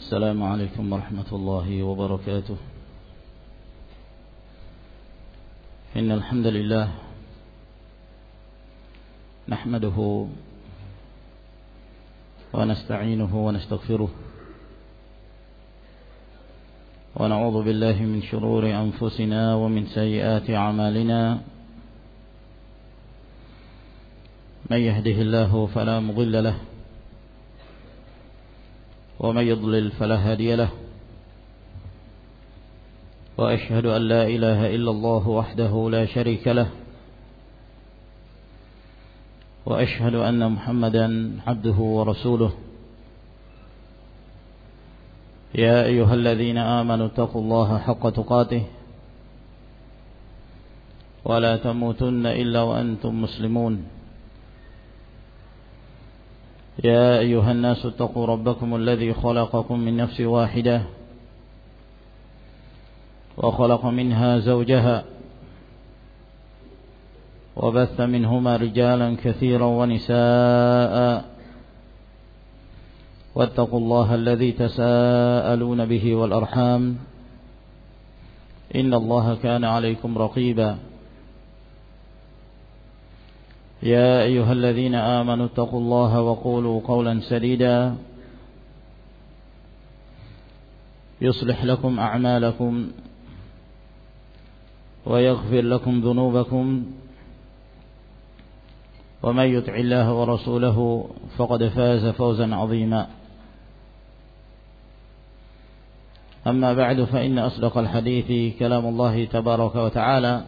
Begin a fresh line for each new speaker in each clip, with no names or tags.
السلام عليكم ورحمة الله وبركاته. إن الحمد لله نحمده ونستعينه ونستغفره ونعوذ بالله من شرور أنفسنا ومن سيئات أعمالنا. من يهده الله فلا مضل له ومن يضلل فلا هادي له، وأشهد أن لا إله إلا الله وحده لا شريك له، وأشهد أن محمدا عبده ورسوله. يا أيها الذين آمنوا اتقوا الله حق تقاته ولا تموتن إلا وأنتم مسلمون. يا أيها الناس اتقوا ربكم الذي خلقكم من نفس واحدة وخلق منها زوجها وبث منهما رجالا كثيرا ونساء، واتقوا الله الذي تساءلون به والأرحام إن الله كان عليكم رقيبا. يا أيها الذين آمنوا اتقوا الله وقولوا قولا سديدا يصلح لكم أعمالكم ويغفر لكم ذنوبكم، ومن يطع الله ورسوله فقد فاز فوزا عظيما. أما بعد، فإن أصدق الحديث كلام الله تبارك وتعالى،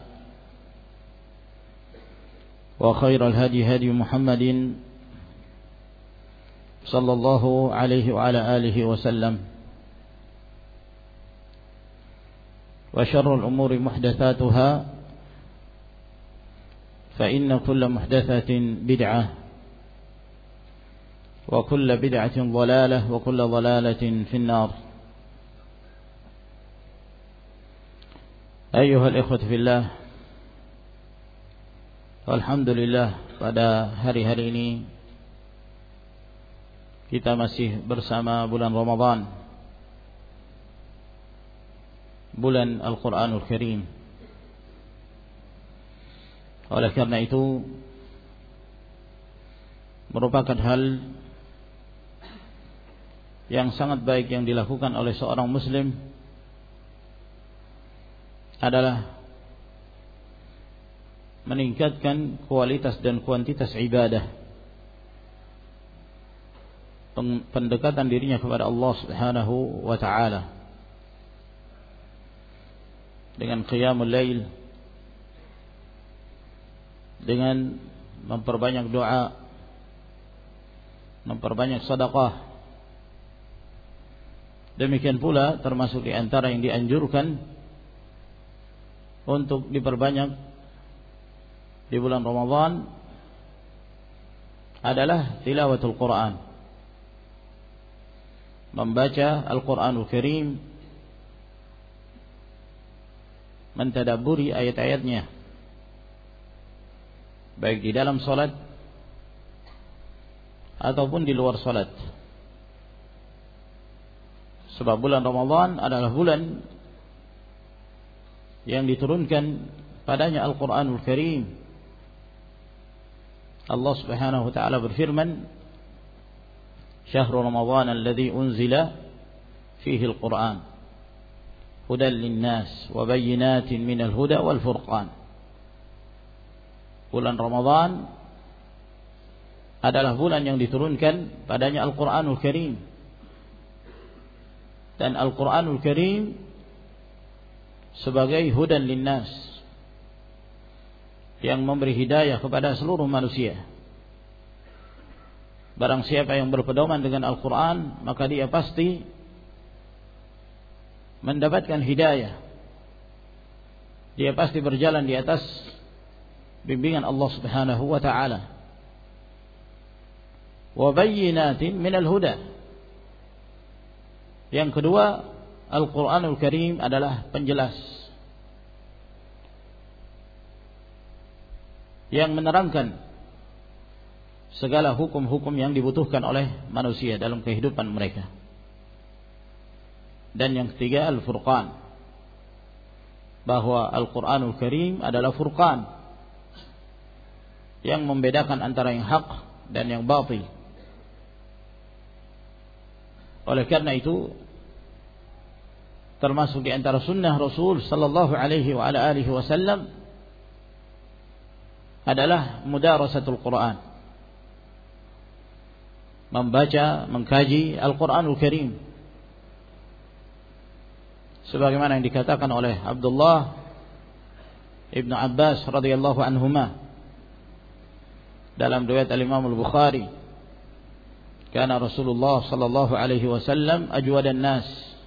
وخير الهدي هدي محمد صلى الله عليه وعلى آله وسلم، وشر الأمور محدثاتها، فإن كل محدثة بدعة، وكل بدعة ضلالة، وكل ضلالة في النار. أيها الإخوة في الله, alhamdulillah, pada hari-hari ini kita masih bersama bulan Ramadan, bulan Al-Quranul Karim. Oleh karena itu, merupakan hal yang sangat baik yang dilakukan oleh seorang muslim adalah meningkatkan kualitas dan kuantitas ibadah, pendekatan dirinya kepada Allah Subhanahu wa ta'ala dengan qiyamul lail, dengan memperbanyak doa, memperbanyak sedekah. Demikian pula termasuk di antara yang dianjurkan untuk diperbanyak di bulan Ramadan adalah tilawatul Quran, membaca Al-Quranul Karim, mentadabburi ayat-ayatnya, baik di dalam salat ataupun di luar salat. Sebab bulan Ramadan adalah bulan yang diturunkan padanya Al-Quranul Karim. Allah Subhanahu wa ta'ala berfirman, "Syahrul Ramadan alladzi unzila fihi al-Qur'an hudan lin-nas wa bayyinatin minal huda wal furqan." Bulan Ramadan adalah bulan yang diturunkan padanya Al-Qur'anul Karim. Dan Al-Qur'anul Karim sebagai hudan lin-nas, yang memberi hidayah kepada seluruh manusia. Barang siapa yang berpedoman dengan Al-Quran, maka dia pasti mendapatkan hidayah. Dia pasti berjalan di atas bimbingan Allah Subhanahu wa ta'ala. Wa bayyinatin minal huda. Yang kedua, Al-Quranul Karim adalah penjelas yang menerangkan segala hukum-hukum yang dibutuhkan oleh manusia dalam kehidupan mereka. Dan yang ketiga Al-Furqan, bahwa Al-Quranul Karim adalah furqan yang membedakan antara yang hak dan yang batil. Oleh karena itu, termasuk di antara sunnah Rasul sallallahu alaihi wa ala alihi wasallam adalah mudarasatul Quran, membaca, mengkaji Al-Quranul Karim, sebagaimana yang dikatakan oleh Abdullah Ibn Abbas radhiyallahu anhuma dalam riwayat Al-Imam Al-Bukhari, kana Rasulullah sallallahu alaihi wasallam ajwadan nas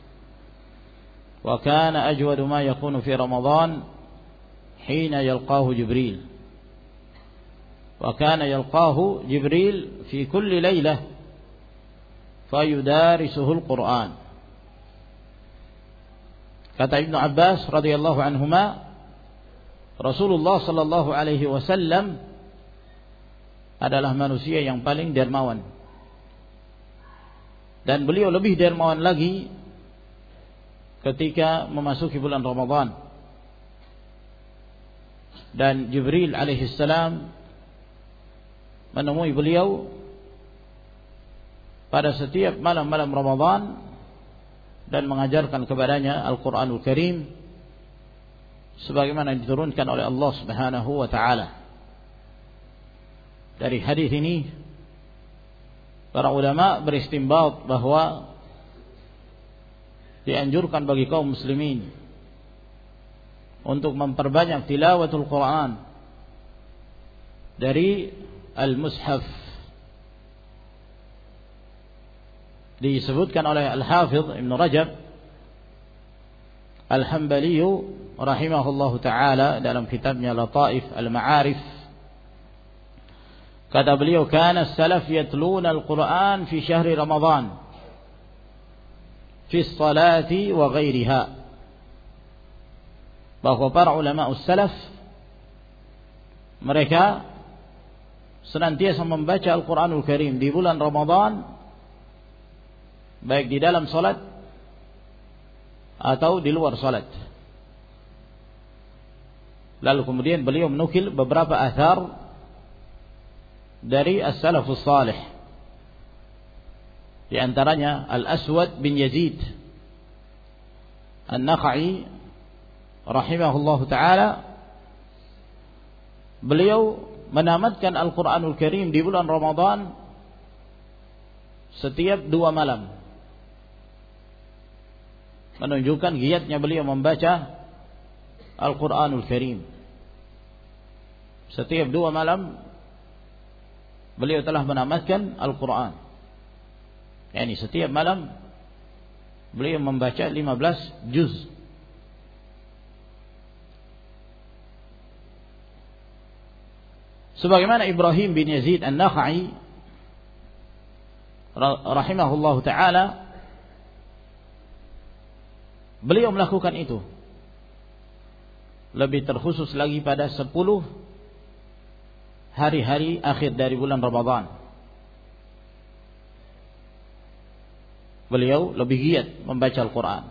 wa kana ajwadu ma yakunu fi Ramadan hina yalqahu Jibril wa kana yalqahu Jibril fi kulli lailah fayudarisuhu al-Quran. Kata Ibnu Abbas radhiyallahu anhuma, Rasulullah sallallahu alaihi wasallam adalah manusia yang paling dermawan, dan beliau lebih dermawan lagi ketika memasuki bulan Ramadan. Dan Jibril alaihi salam menemui beliau pada setiap malam-malam Ramadan dan mengajarkan kepadanya Al-Quranul Karim sebagaimana diturunkan oleh Allah Subhanahu wa taala. Dari hadis ini para ulama beristinbat bahwa dianjurkan bagi kaum muslimin untuk memperbanyak tilawatul Quran dari al-mushaf. Disebutkan oleh Al-Hafidh Ibn Rajab Al-Hanbali rahimahullahu ta'ala dalam kitabnya Lataif Al-Ma'arif, kata beliau, kana as-salaf yatluna al-Quran fi syahri Ramadan fi salati wa ghairiha, bahwa para ulama us-salaf mereka senantiasa membaca Al-Quranul Karim di bulan Ramadan, baik di dalam salat atau di luar salat. Lalu kemudian beliau menukil beberapa athar dari as-salafus salih, di antaranya Al-Aswad bin Yazid An-Nakha'i rahimahullahu ta'ala, beliau menamatkan Al-Quranul Karim di bulan Ramadan setiap 2 malam, menunjukkan giatnya beliau membaca Al-Quranul Karim. Setiap 2 malam beliau telah menamatkan Al-Quran, yakni setiap malam beliau membaca 15 juz. Sebagaimana Ibrahim bin Yazid An-Nakha'i rahimahullahu ta'ala, beliau melakukan itu, lebih terkhusus lagi pada 10 hari-hari akhir dari bulan Ramadan. Beliau lebih giat membaca Al-Quran.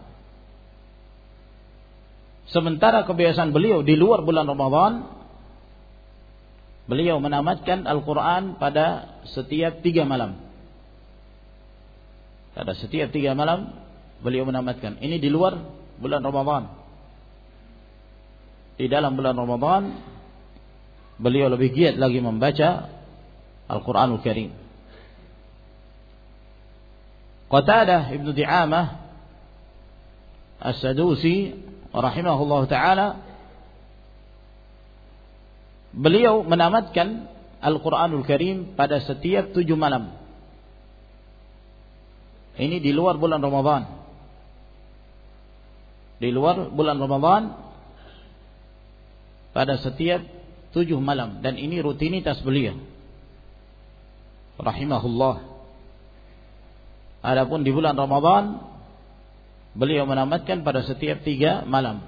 Sementara kebiasaan beliau di luar bulan Ramadan, beliau menamatkan Al-Quran pada setiap 3 malam. Pada setiap 3 malam beliau menamatkan. Ini di luar bulan Ramadan. Di dalam bulan Ramadan beliau lebih giat lagi membaca Al-Quranul Karim. Qatadah Ibn Di'amah As-Sadusi rahimahullah ta'ala, beliau menamatkan Al-Quranul Karim pada setiap 7 malam. Ini di luar bulan Ramadan. Di luar bulan Ramadan pada setiap 7 malam, dan ini rutinitas beliau rahimahullah. Adapun di bulan Ramadan beliau menamatkan pada setiap 3 malam.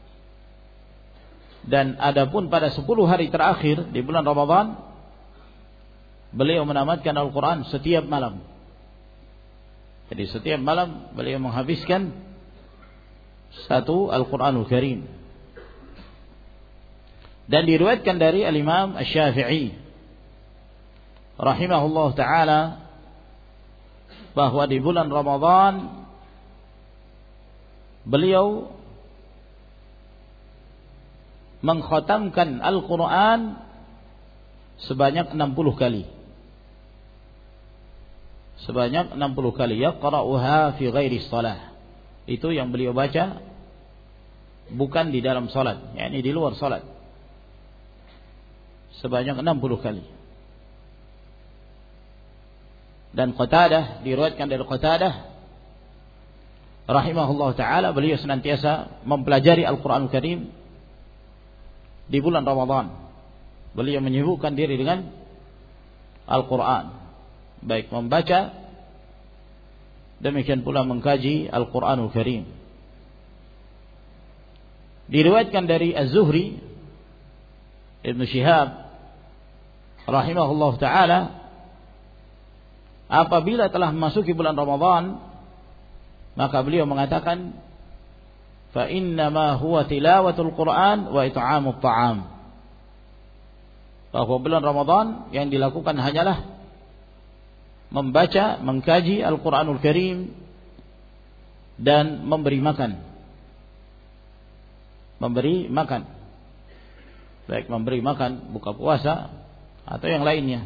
Dan adapun pada 10 hari terakhir di bulan Ramadan beliau menamatkan Al-Quran setiap malam. Jadi setiap malam beliau menghabiskan Satu, Al-Quranul Karim. Dan diriwayatkan dari Al-Imam Asy-Syafi'i rahimahullah ta'ala bahwa di bulan Ramadan beliau mengkhatamkan Al-Quran sebanyak 60 kali. Sebanyak 60 kali. Yaqra'uha fi ghairi shalah. Itu yang beliau baca bukan di dalam salat, yakni di luar salat. Sebanyak 60 kali. Dan Qatadah, diriwayatkan dari Qatadah rahimahullah ta'ala, beliau senantiasa mempelajari Al-Quranul Karim di bulan Ramadan. Beliau menyibukkan diri dengan Al-Quran, baik membaca, demikian pula mengkaji Al-Quranul Karim. Diriwayatkan dari Az-Zuhri, Ibn Shihab rahimahullah ta'ala, apabila telah memasuki bulan Ramadan, maka beliau mengatakan, fa innama huwa tilawatul Quran wa it'amut ta'am. Bahwa bulan Ramadan yang dilakukan hanyalah membaca, mengkaji Al-Quranul Karim dan memberi makan. Memberi makan, baik memberi makan buka puasa atau yang lainnya.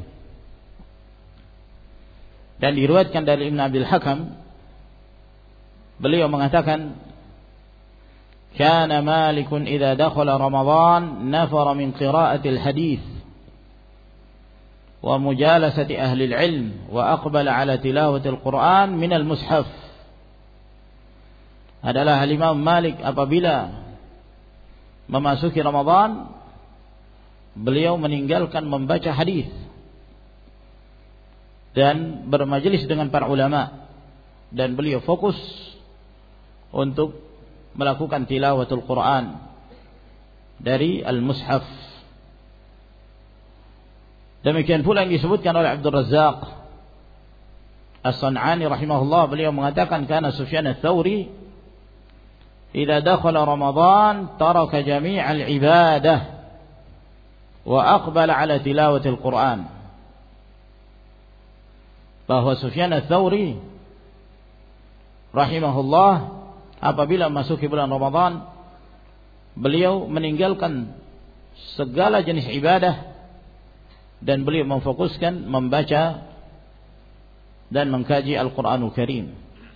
Dan diriwayatkan dari Ibn Abil Hakam, beliau mengatakan, kana Malikun idza dakhala Ramadan nafara min qira'atil hadits wa mujalasati ahli al-ilm wa aqbala ala tilawatil Quran min al-mushaf. Adalah Imam Malik apabila memasuki Ramadan, beliau meninggalkan membaca hadis dan bermajelis dengan para ulama, dan beliau fokus untuk melakukan tilawatul Quran dari al-mushaf. Demikian pula yang disebutkan oleh Abdul Razzaq As-San'ani rahimahullah, beliau mengatakan, kana Sufyan ats-Tsauri idza dakhala Ramadan taraka jami'al ibadah wa aqbala ala tilawatil Quran. Bahwa Sufyan ats-Tsauri rahimahullah apabila masuki bulan Ramadan, beliau meninggalkan segala jenis ibadah dan beliau memfokuskan membaca dan mengkaji Al-Quranul Karim.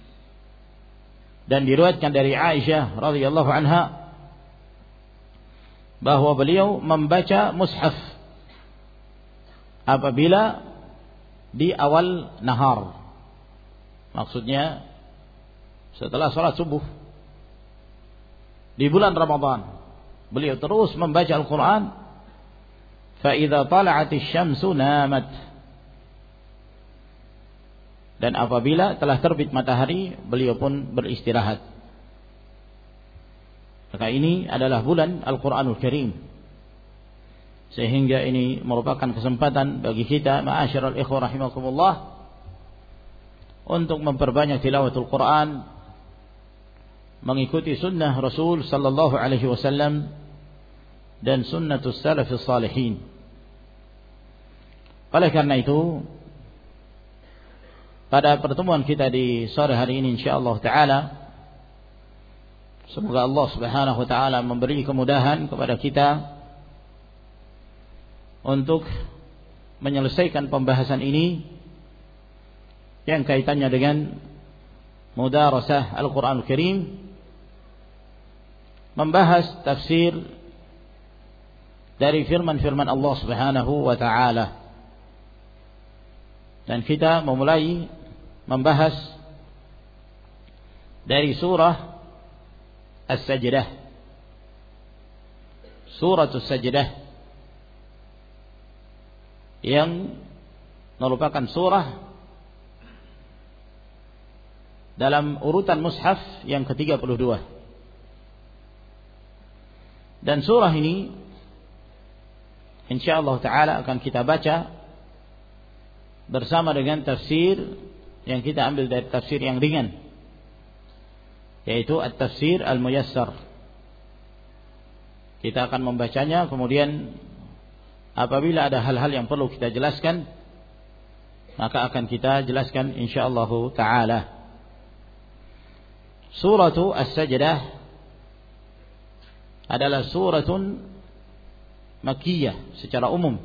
Dan diriwayatkan dari Aisyah radhiyallahu anha bahwa beliau membaca mushaf apabila di awal nahar, maksudnya setelah salat subuh di bulan Ramadan, beliau terus membaca Al-Quran. Fa idza tala'atis syamsu namat. Dan apabila telah terbit matahari, beliau pun beristirahat. Maka ini adalah bulan Al-Quranul Karim, sehingga ini merupakan kesempatan bagi kita, ma'asyiral ikhwah rahimakumullah, untuk memperbanyak tilawatul Quran, mengikuti sunnah Rasul sallallahu alaihi wasallam dan sunnatus salafis salihin. Oleh karena itu, pada pertemuan kita di sore hari ini insyaallah taala, semoga Allah Subhanahu wa taala memberi kemudahan kepada kita untuk menyelesaikan pembahasan ini yang kaitannya dengan mudarasah Al-Quranul Karim, membahas tafsir dari firman-firman Allah Subhanahu wa taala. Dan kita memulai membahas dari surah As-Sajdah. Surah As-Sajdah yang merupakan surah dalam urutan mushaf yang ke-32. Dan surah ini insyaallah taala akan kita baca bersama dengan tafsir yang kita ambil dari tafsir yang ringan, yaitu At-Tafsir Al-Muyassar. Kita akan membacanya, kemudian apabila ada hal-hal yang perlu kita jelaskan, maka akan kita jelaskan insyaallah taala. Suratu As-Sajdah adalah suratun makkiyah secara umum.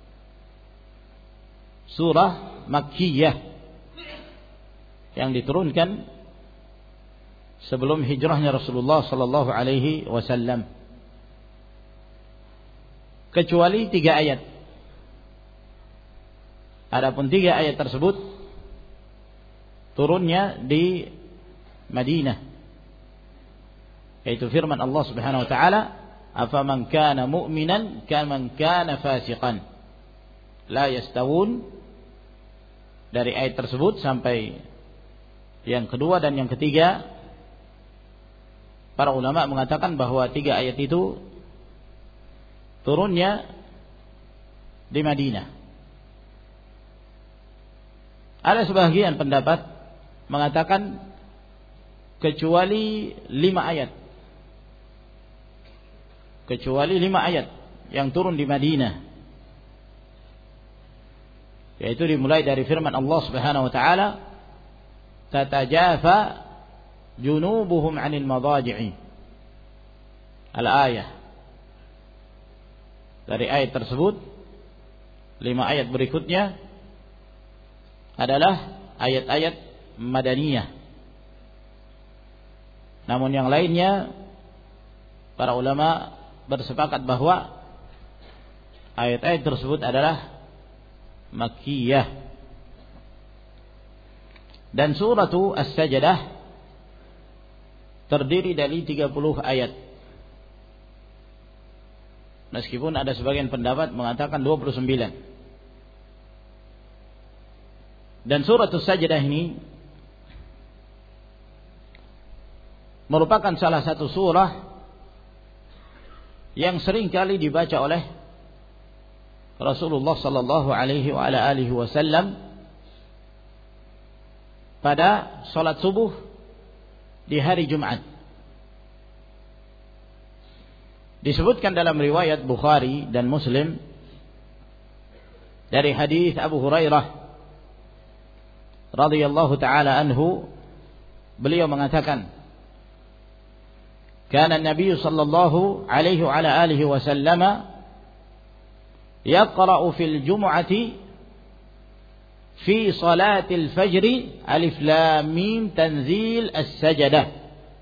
Surah makkiyah yang diturunkan sebelum hijrahnya Rasulullah sallallahu alaihi wasallam. Kecuali 3 ayat. Adapun 3 ayat tersebut turunnya di Madinah, yaitu firman Allah Subhanahu wa taala, "Afaman kana mu'minan kaman kana fasiqan la yastawun." Dari ayat tersebut sampai yang kedua dan yang ketiga, para ulama mengatakan bahwa 3 ayat itu turunnya di Madinah. Ada sebagian pendapat mengatakan kecuali 5 ayat. Kecuali 5 ayat yang turun di Madinah. Yaitu dimulai dari firman Allah Subhanahu wa taala, "Tatajafa junubuhum 'anil madaji'i." Al-ayah. Dari ayat tersebut 5 ayat berikutnya adalah ayat-ayat madaniyah. Namun yang lainnya para ulama bersepakat bahwa ayat-ayat tersebut adalah makkiyah. Dan suratu As-Sajdah terdiri dari 30 ayat. Meskipun ada sebagian pendapat mengatakan 29. Dan surah As-Sajdah ini merupakan salah satu surah yang sering kali dibaca oleh Rasulullah sallallahu alaihi wa ala alihi wasallam pada salat subuh di hari Jumat. Disebutkan dalam riwayat Bukhari dan Muslim dari hadis Abu Hurairah radhiyallahu taala anhu, beliau mengatakan, "Kana an-nabiy sallallahu alaihi wa ala alihi wasallam yaqra'u fil jumu'ati fi salatil fajr alif lam mim tanzil as-sajdah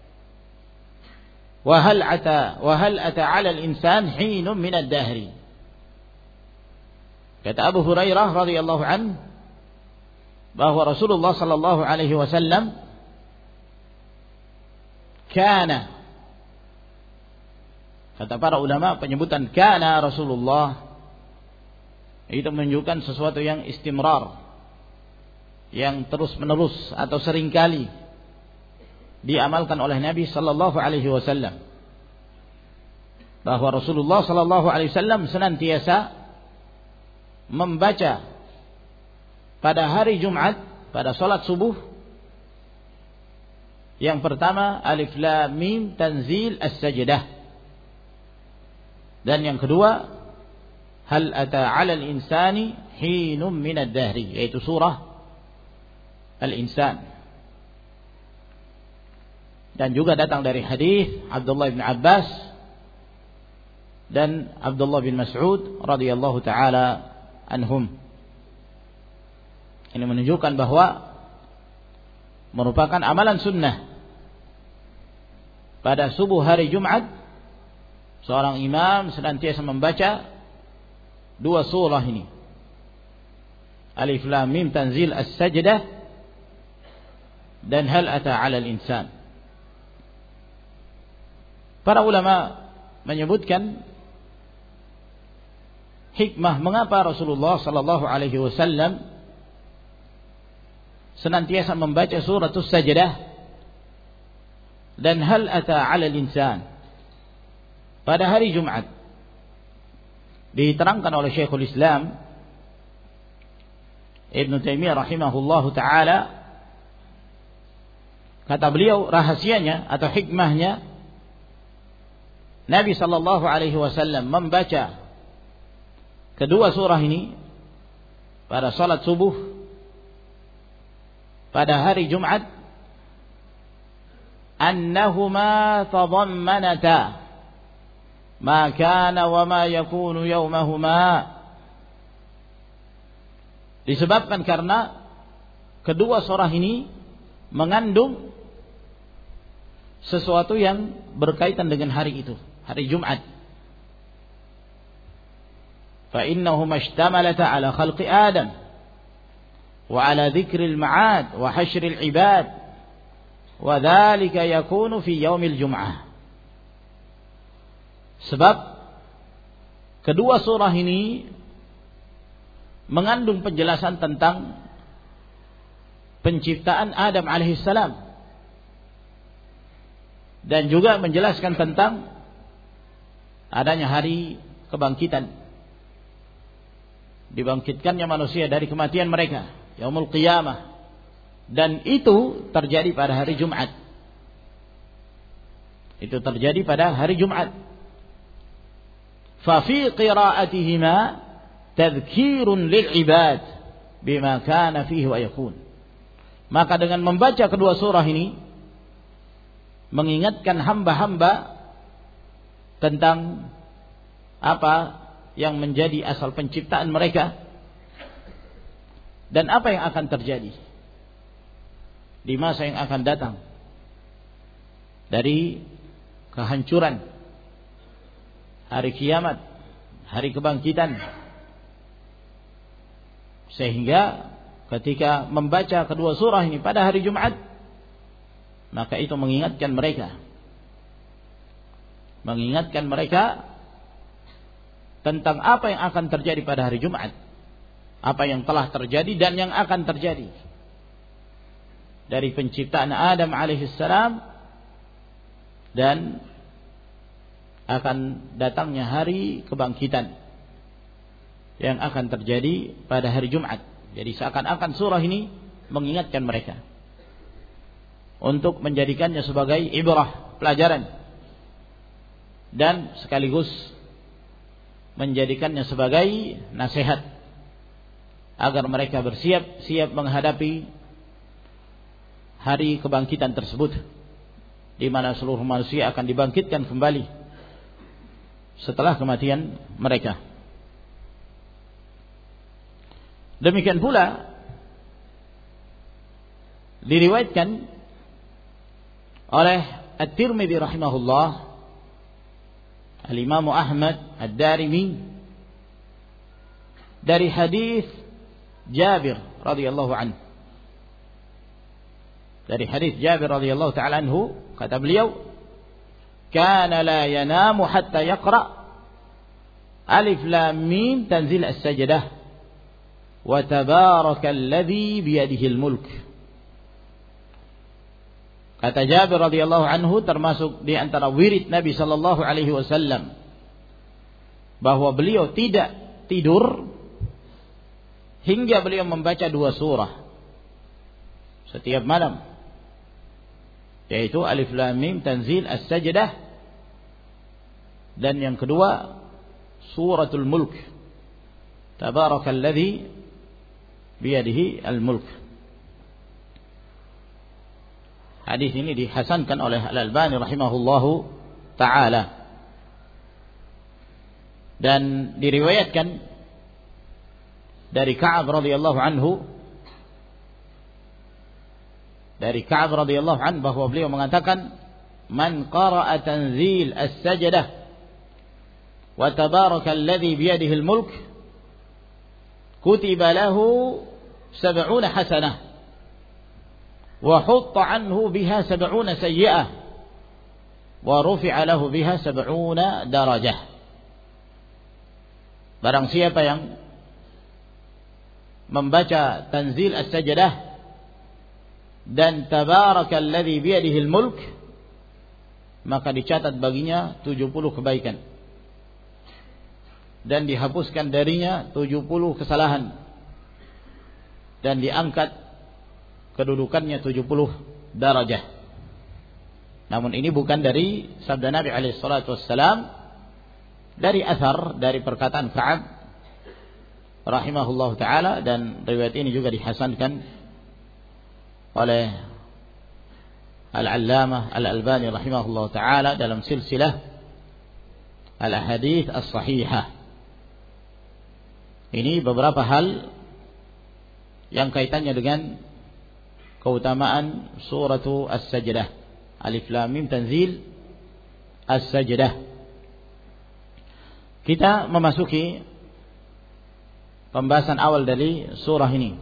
wa hal ata 'ala al-insan hinun min ad-dahri." Kata Abu Hurairah radhiyallahu anhu bahwa Rasulullah sallallahu alaihi wasallam kana, kata para ulama, penyebutan kana Rasulullah itu menunjukkan sesuatu yang istimrar, yang terus menerus atau seringkali diamalkan oleh Nabi sallallahu alaihi wasallam. Bahwa Rasulullah sallallahu alaihi wasallam senantiasa membaca pada hari Jumat, pada salat subuh, yang pertama alif lam mim tanzil as-sajdah, dan yang kedua hal ata 'alal insani hinum minad dahri, yaitu surah Al-Insan. Dan juga datang dari hadis Abdullah bin Abbas dan Abdullah bin Mas'ud radhiyallahu taala anhum. Ini menunjukkan bahwa merupakan amalan sunnah pada subuh hari Jumat seorang imam senantiasa membaca 2 surah ini, alif lam mim tanzil as-sajdah dan hal ata 'alal insan. Para ulama menyebutkan hikmah mengapa Rasulullah sallallahu alaihi wasallam senantiasa membaca surah As-Sajdah dan hal ata 'alal insan pada hari Jumat. Diterangkan oleh Syekhul Islam Ibn Taimiyah rahimahullahu taala, kata beliau, rahasianya atau hikmahnya Nabi sallallahu alaihi wasallam membaca kedua surah ini pada salat subuh pada hari Jumat, annahuma tadammanata ma kana wa ma yakunu yawmahuma, disebabkan karena kedua surah ini mengandung sesuatu yang berkaitan dengan hari itu, hari Jumat. Fa innahuma ishtamalata ala khalqi Adam wa ala dzikril ma'ad wa hasyril ibad wa dzalika yakunu fi yaumil jum'ah. Sebab kedua surah ini mengandung penjelasan tentang penciptaan Adam alaihissalam dan juga menjelaskan tentang adanya hari kebangkitan, dibangkitkannya manusia dari kematian mereka, yaumul qiyamah, dan itu terjadi pada hari Jumat. Itu terjadi pada hari Jumat. Fa fi qira'atihima tadhkirun lil ibad bima kana fihi wa yakun. Maka dengan membaca kedua surah ini mengingatkan hamba-hamba tentang apa yang menjadi asal penciptaan mereka dan apa yang akan terjadi di masa yang akan datang dari kehancuran, hari kiamat, hari kebangkitan. Sehingga ketika membaca kedua surah ini pada hari Jumat, maka itu mengingatkan mereka tentang apa yang akan terjadi pada hari Jumat, apa yang telah terjadi dan yang akan terjadi dari penciptaan Adam alaihissalam dan akan datangnya hari kebangkitan yang akan terjadi pada hari Jumat. Jadi seakan-akan surah ini mengingatkan mereka untuk menjadikannya sebagai ibrah, pelajaran, dan sekaligus menjadikannya sebagai nasihat agar mereka bersiap-siap menghadapi hari kebangkitan tersebut, di mana seluruh manusia akan dibangkitkan kembali setelah kematian mereka. Demikian pula diriwayatkan oleh At-Tirmidzi rahimahullah, Al-Imam Ahmad Ad-Darimi, dari hadis Jabir radhiyallahu anhu. Dari hadis Jabir radhiyallahu ta'ala anhu, kata beliau, kana la yanamu hatta yaqra alif lam mim tanzil as-sajdah wa tabarakalladzi biyadihil mulk. Kata Jabir radhiyallahu anhu, termasuk di antara wirid Nabi sallallahu alaihi wasallam bahwa beliau tidak tidur hingga beliau membaca dua surah setiap malam, yaitu Alif Lam Mim Tanzil As-Sajdah, dan yang kedua Suratul Mulk, Tabarakalladzi biyadihi al-mulk. Hadis ini dihasankan oleh Al-Albani rahimahullahu ta'ala, dan diriwayatkan dari Ka'ab radhiyallahu anhu, bahwa beliau mengatakan, man qara'a tanzil as-sajdah wa tabarakalladzi biyadihi al-mulk kutiba lahu 70 hasanah wa hutta anhu biha 70 sayyi'ah wa rufi'a lahu biha 70 darajah. Barang siapa yang membaca tanzil as-sajdah dan tabarakalladzi biyadihi al-mulk, maka dicatat baginya 70 kebaikan dan dihapuskan darinya 70 kesalahan dan diangkat kedudukannya 70 darajah. Namun ini bukan dari sabda Nabi alaihi salatu wassalam, dari athar, dari perkataan Ka'ab rahimahullah taala, dan riwayat ini juga dihasankan oleh Al-Allamah Al-Albani rahimahullah taala dalam silsilah Al-Ahadits As-Sahihah. Ini beberapa hal yang kaitannya dengan keutamaan suratu As-Sajdah. Alif Lam Mim Tanzil As-Sajdah. Kita memasuki pembahasan awal dari surah ini.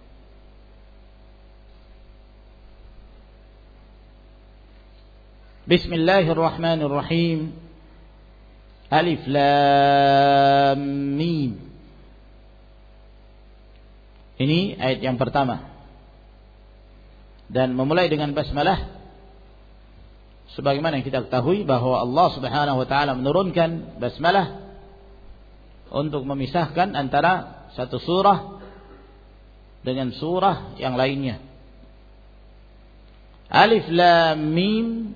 Bismillahirrahmanirrahim. Alif Lam Mim. Ini ayat yang pertama. Dan memulai dengan basmalah, sebagaimana yang kita ketahui bahwa Allah Subhanahu wa taala menurunkan basmalah untuk memisahkan antara satu surah dengan surah yang lainnya. Alif Lam Mim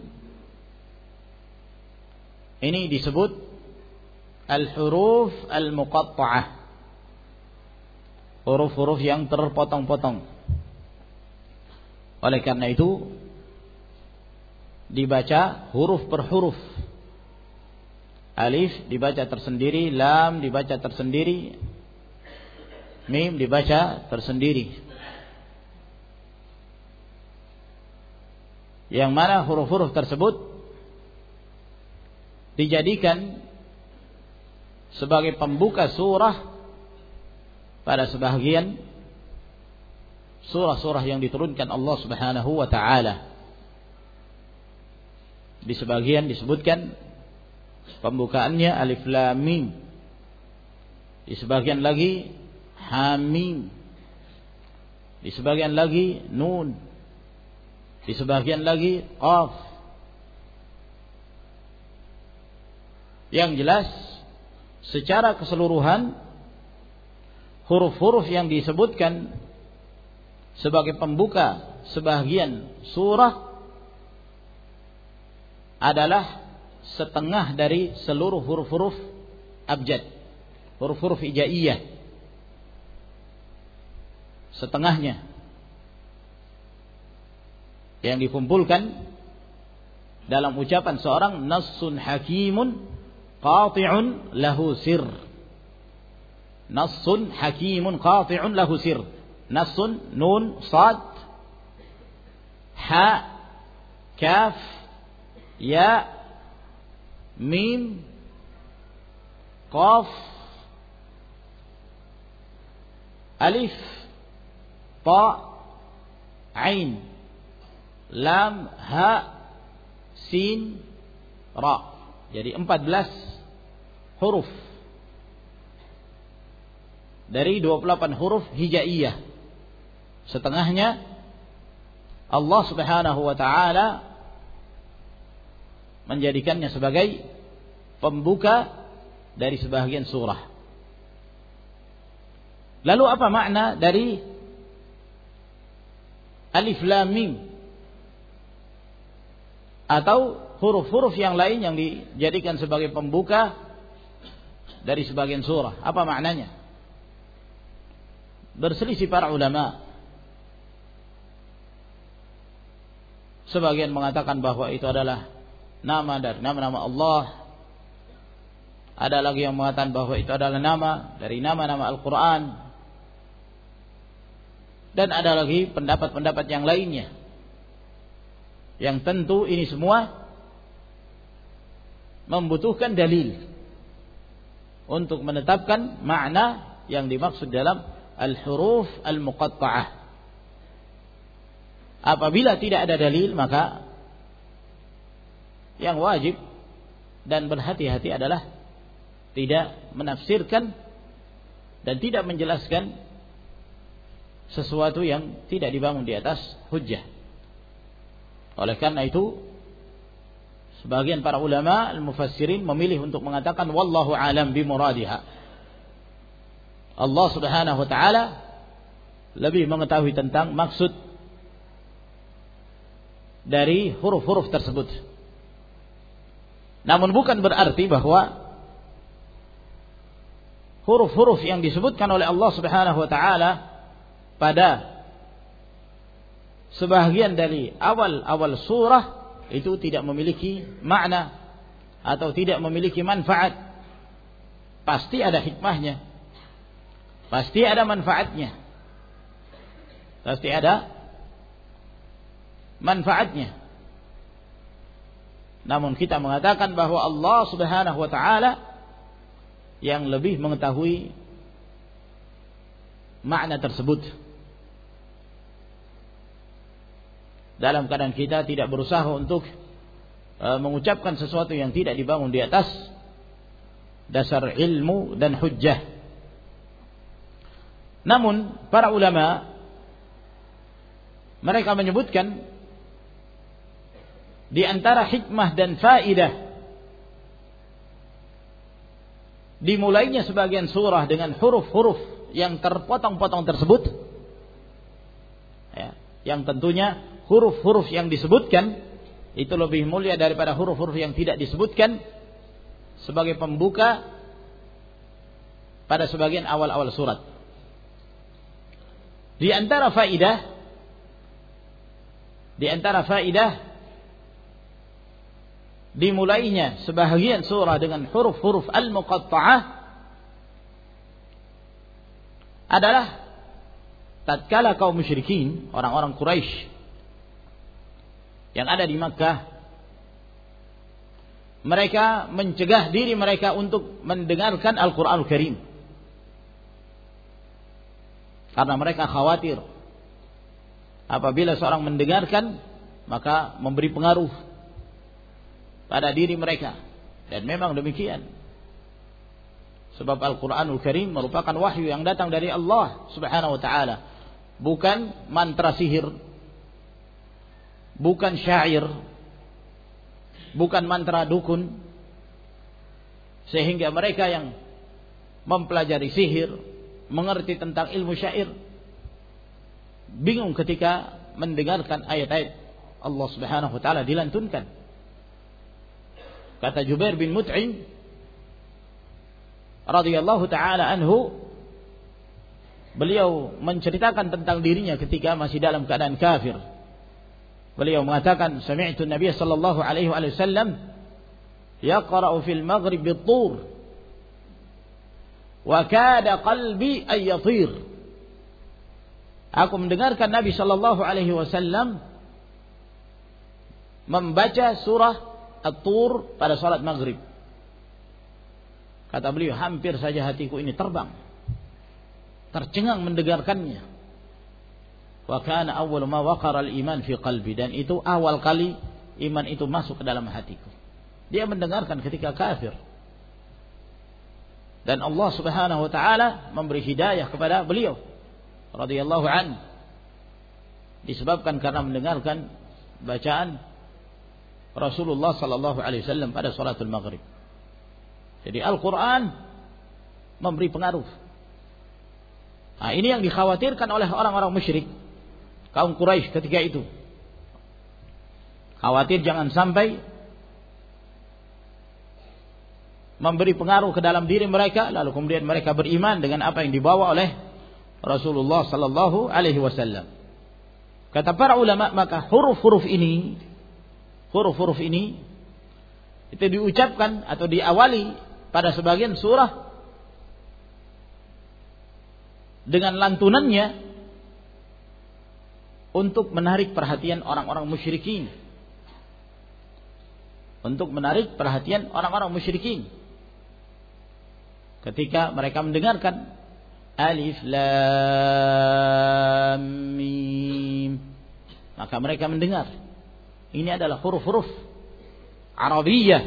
ini disebut al-huruf al-muqatta'ah, huruf-huruf yang terpotong-potong. Oleh karena itu dibaca huruf per huruf. Alif dibaca tersendiri, lam dibaca tersendiri, mim dibaca tersendiri. Yang mana huruf-huruf tersebut dijadikan sebagai pembuka surah pada sebahagian surah-surah yang diturunkan Allah Subhanahu wa taala. Di sebagian disebutkan pembukaannya Alif Lam Mim. Di sebagian lagi Hamim. Di sebagian lagi Nun. Di sebagian lagi Qaf. Yang jelas secara keseluruhan huruf-huruf yang disebutkan sebagai pembuka sebagian surah adalah setengah dari seluruh huruf-huruf abjad, huruf-huruf hijaiyah, setengahnya yang dikumpulkan dalam ucapan seorang nassun hakimun qati'un lahu sir. Nassun hakimun qati'un lahu sir. Nassun nun sad ha kaf ya mim qaf alif ta ain lam ha sin ra. Jadi 14 huruf dari 28 huruf hijaiyah. Setengahnya Allah Subhanahu wa taala menjadikannya sebagai pembuka dari sebahagian surah. Lalu apa makna dari Alif Lam Mim atau huruf-huruf yang lain yang dijadikan sebagai pembuka dari sebagian surah? Apa maknanya? Berselisih para ulama. Sebagian mengatakan bahwa itu adalah nama dari nama-nama Allah. Ada lagi yang mengatakan bahwa itu adalah nama dari nama-nama Al-Quran. Dan ada lagi pendapat-pendapat yang lainnya. Yang tentu ini semua membutuhkan dalil untuk menetapkan makna yang dimaksud dalam al-huruf al-muqatta'ah. Apabila tidak ada dalil, maka yang wajib dan berhati-hati adalah tidak menafsirkan dan tidak menjelaskan sesuatu yang tidak dibangun di atas hujjah. Oleh karena itu, sebagian para ulama al-mufassirin memilih untuk mengatakan wallahu alam bi muradiha. Allah Subhanahu wa taala lebih mengetahui tentang maksud dari huruf-huruf tersebut. Namun bukan berarti bahwa huruf-huruf yang disebutkan oleh Allah Subhanahu wa taala pada sebahagian dari awal-awal surah itu tidak memiliki makna atau tidak memiliki manfaat. Pasti ada hikmahnya. Pasti ada manfaatnya. Pasti ada manfaatnya. Namun kita mengatakan bahwa Allah Subhanahu wa taala yang lebih mengetahui makna tersebut. Dalam keadaan kita tidak berusaha untuk mengucapkan sesuatu yang tidak dibangun di atas dasar ilmu dan hujjah. Namun para ulama mereka menyebutkan di antara hikmah dan faidah dimulainya sebagian surah dengan huruf-huruf yang terpotong-potong tersebut, ya, yang tentunya huruf-huruf yang disebutkan itu lebih mulia daripada huruf-huruf yang tidak disebutkan sebagai pembuka pada sebagian awal-awal surat. Di antara faidah dimulainya sebahagian surah dengan huruf-huruf al-muqatta'ah adalah tatkala kaum musyrikin, orang-orang Quraisy yang ada di Makkah, mereka mencegah diri mereka untuk mendengarkan Al-Qur'anul Karim karena mereka khawatir apabila seorang mendengarkan maka memberi pengaruh pada diri mereka. Dan memang demikian. Sebab Al-Quranul Karim merupakan wahyu yang datang dari Allah Subhanahu wa ta'ala. Bukan mantra sihir, bukan syair, bukan mantra dukun. Sehingga mereka yang mempelajari sihir, mengerti tentang ilmu syair, bingung ketika mendengarkan ayat-ayat Allah Subhanahu wa ta'ala dilantunkan. Kata Jubair bin Mut'im radhiyallahu taala anhu, beliau menceritakan tentang dirinya ketika masih dalam keadaan kafir. Beliau mengatakan, sami'tu Nabiy sallallahu alaihi wasallam yaqra'u fil maghrib bit-tur wa kada qalbi ay yatir. Aku mendengarkan Nabi sallallahu alaihi wasallam membaca surah At-Tur pada salat maghrib. Kata beliau, hampir saja hatiku ini terbang, tercengang mendengarkannya. Wa kana awwalu ma waqara al-iman fi qalbi, dan itu awal kali iman itu masuk ke dalam hatiku. Dia mendengarkan ketika kafir. Dan Allah Subhanahu wa taala memberi hidayah kepada beliau radhiyallahu an, disebabkan karena mendengarkan bacaan Rasulullah sallallahu alaihi wasallam pada salatul maghrib. Jadi Al-Quran memberi pengaruh. Nah, ini yang dikhawatirkan oleh orang-orang musyrik, kaum Quraisy ketika itu. Khawatir jangan sampai memberi pengaruh ke dalam diri mereka, lalu kemudian mereka beriman dengan apa yang dibawa oleh Rasulullah sallallahu alaihi wasallam. Kata para ulama, maka huruf-huruf ini itu diucapkan atau diawali pada sebagian surah dengan lantunannya untuk menarik perhatian orang-orang musyrikin. Untuk menarik perhatian orang-orang musyrikin ketika mereka mendengarkan Alif Lam Mim, maka mereka mendengar ini adalah huruf-huruf Arabiyah,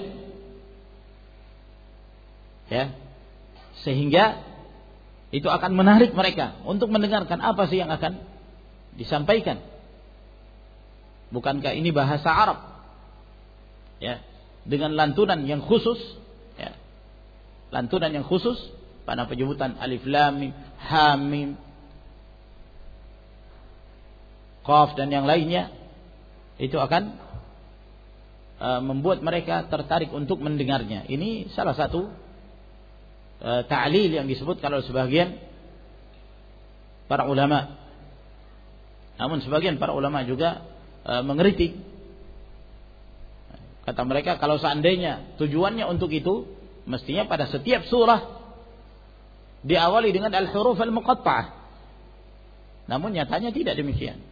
ya, sehingga itu akan menarik mereka untuk mendengarkan apa sih yang akan disampaikan. Bukankah ini bahasa Arab, ya, dengan lantunan yang khusus, ya, lantunan yang khusus pada penyebutan Alif Lam Mim, Ha Mim, Qaf dan yang lainnya. itu akan membuat mereka tertarik untuk mendengarnya. Ini salah satu ta'lil yang disebut kalau sebagian para ulama. Namun sebagian para ulama juga mengkritik. Kata mereka kalau seandainya tujuannya untuk itu, mestinya pada setiap surah diawali dengan al-huruf al-muqatta'ah. Namun nyatanya tidak demikian.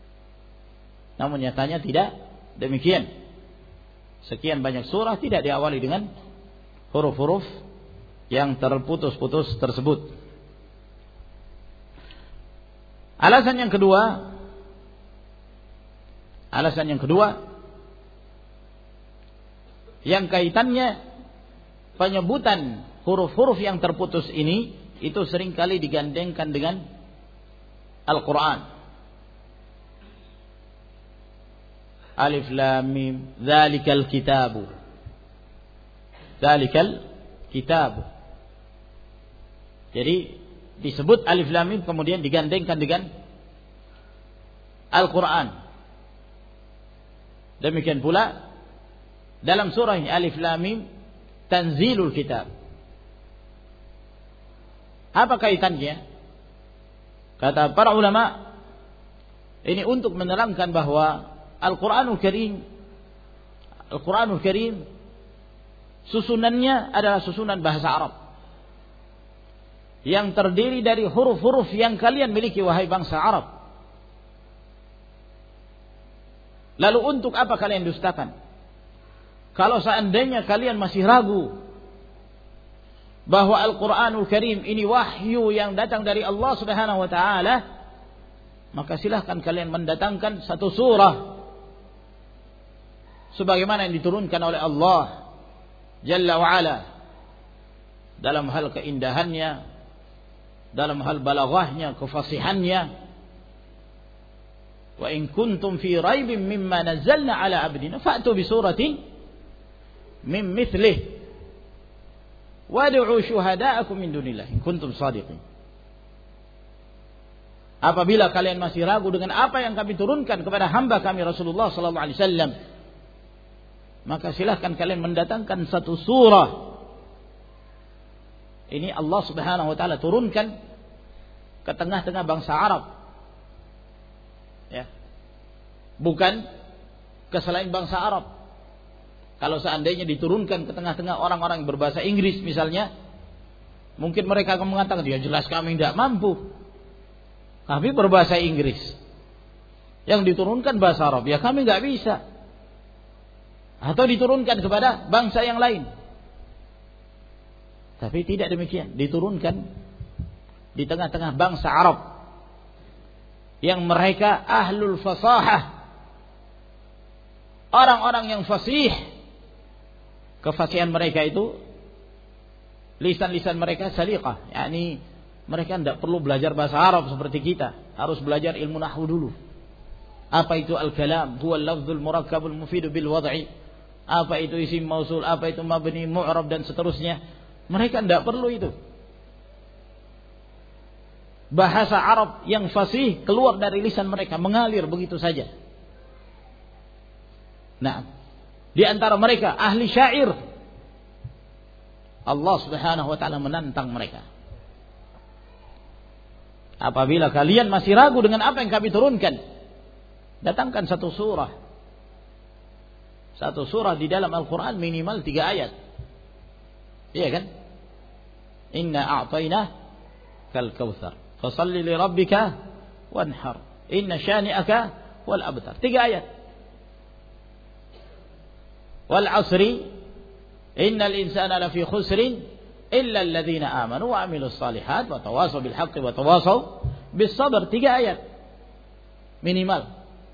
Sekian banyak surah tidak diawali dengan huruf-huruf yang terputus-putus tersebut. Alasan yang kedua yang kaitannya penyebutan huruf-huruf yang terputus ini itu seringkali digandengkan dengan Al-Quran. Alif Lam Mim, dzalikal kitabu. Jadi disebut Alif Lam Mim kemudian digandengkan dengan Al-Quran. Demikian pula dalam surah ini Alif Lam Mim tanzilul kitab. Apa kaitannya? Kata para ulama, ini untuk menerangkan bahwa Al-Quranul Karim susunannya adalah susunan bahasa Arab yang terdiri dari huruf-huruf yang kalian miliki wahai bangsa Arab. Lalu untuk apa kalian dustakan? Kalau seandainya kalian masih ragu bahwa Al-Quranul Karim ini wahyu yang datang dari Allah Subhanahu wa ta'ala, maka silahkan kalian mendatangkan satu surah sebagaimana yang diturunkan oleh Allah Jalla wa'ala dalam hal keindahannya, dalam hal balaghahnya, kefasihannya. Wa in kuntum fi raibin mimma nazzalna ala abdina fa'tu bi suratin min mithlih wad'u syuhada'akum min dunillah in kuntum shadiqin. Apabila kalian masih ragu dengan apa yang kami turunkan kepada hamba kami Rasulullah sallallahu alaihi wasallam, maka silahkan kalian mendatangkan satu surah. Ini Allah Subhanahu wa taala turunkan ke tengah-tengah bangsa Arab. Ya. Bukan ke selain bangsa Arab. Kalau seandainya diturunkan ke tengah-tengah orang-orang yang berbahasa Inggris misalnya, mungkin mereka akan mengatakan, ya jelas kami tidak mampu. Kami berbahasa Inggris. Yang diturunkan bahasa Arab, ya kami tidak bisa. Atau diturunkan kepada bangsa yang lain. Tapi tidak demikian. Diturunkan di tengah-tengah bangsa Arab yang mereka ahlul fasahah, orang-orang yang fasih. Kefasihan mereka itu, lisan-lisan mereka saliqah, yakni mereka tidak perlu belajar bahasa Arab seperti kita, harus belajar ilmu nahwu dulu. Apa itu al-kalam? Huwa al-lafzul murakkabul mufidu bil wad'i. Apa itu isim mausul, apa itu mabni, mu'rab dan seterusnya. Mereka tidak perlu itu. Bahasa Arab yang fasih keluar dari lisan mereka, mengalir begitu saja. Nah, di antara mereka ahli syair. Allah Subhanahu wa taala menantang mereka. Apabila kalian masih ragu dengan apa yang kami turunkan, datangkan satu surah. Satu surah di dalam Al-Quran minimal 3 ayat. Iya kan? Inna a'tainah kal kautsar fasalli li rabbika wanhar inna syani'aka wal abtar. 3 ayat. Wal asri innal insana lafi khusrin illa alladhina amanu wa amilus salihat wa tawasaw bil haqqi wa tawasaw bis sabr. 3 ayat minimal.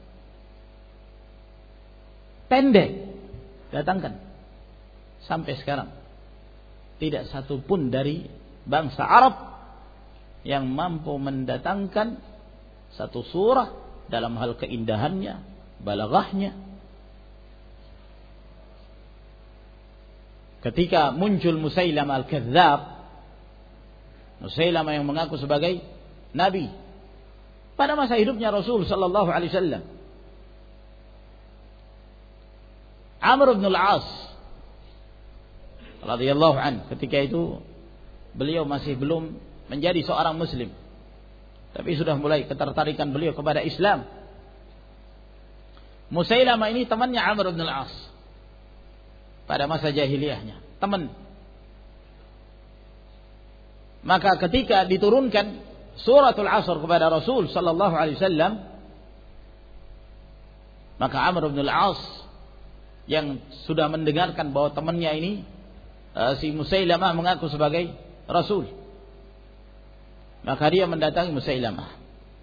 Pendek. Datangkan. Sampai sekarang tidak satu pun dari bangsa Arab yang mampu mendatangkan satu surah dalam hal keindahannya, balaghahnya. Ketika muncul Musailamah al-Kadzdzab, Musailamah yang mengaku sebagai nabi pada masa hidupnya Rasul sallallahu alaihi wasallam, Amr bin al-As radhiyallahu an, ketika itu beliau masih belum menjadi seorang muslim, tapi sudah mulai ketertarikan beliau kepada Islam. Musailamah ini temannya Amr bin al-As pada masa jahiliyahnya, teman. Maka ketika diturunkan suratul Asr kepada Rasul sallallahu alaihi wasallam, maka Amr bin al-As yang sudah mendengarkan bahwa temannya ini si Musailamah mengaku sebagai Rasul, maka dia mendatangi Musailamah.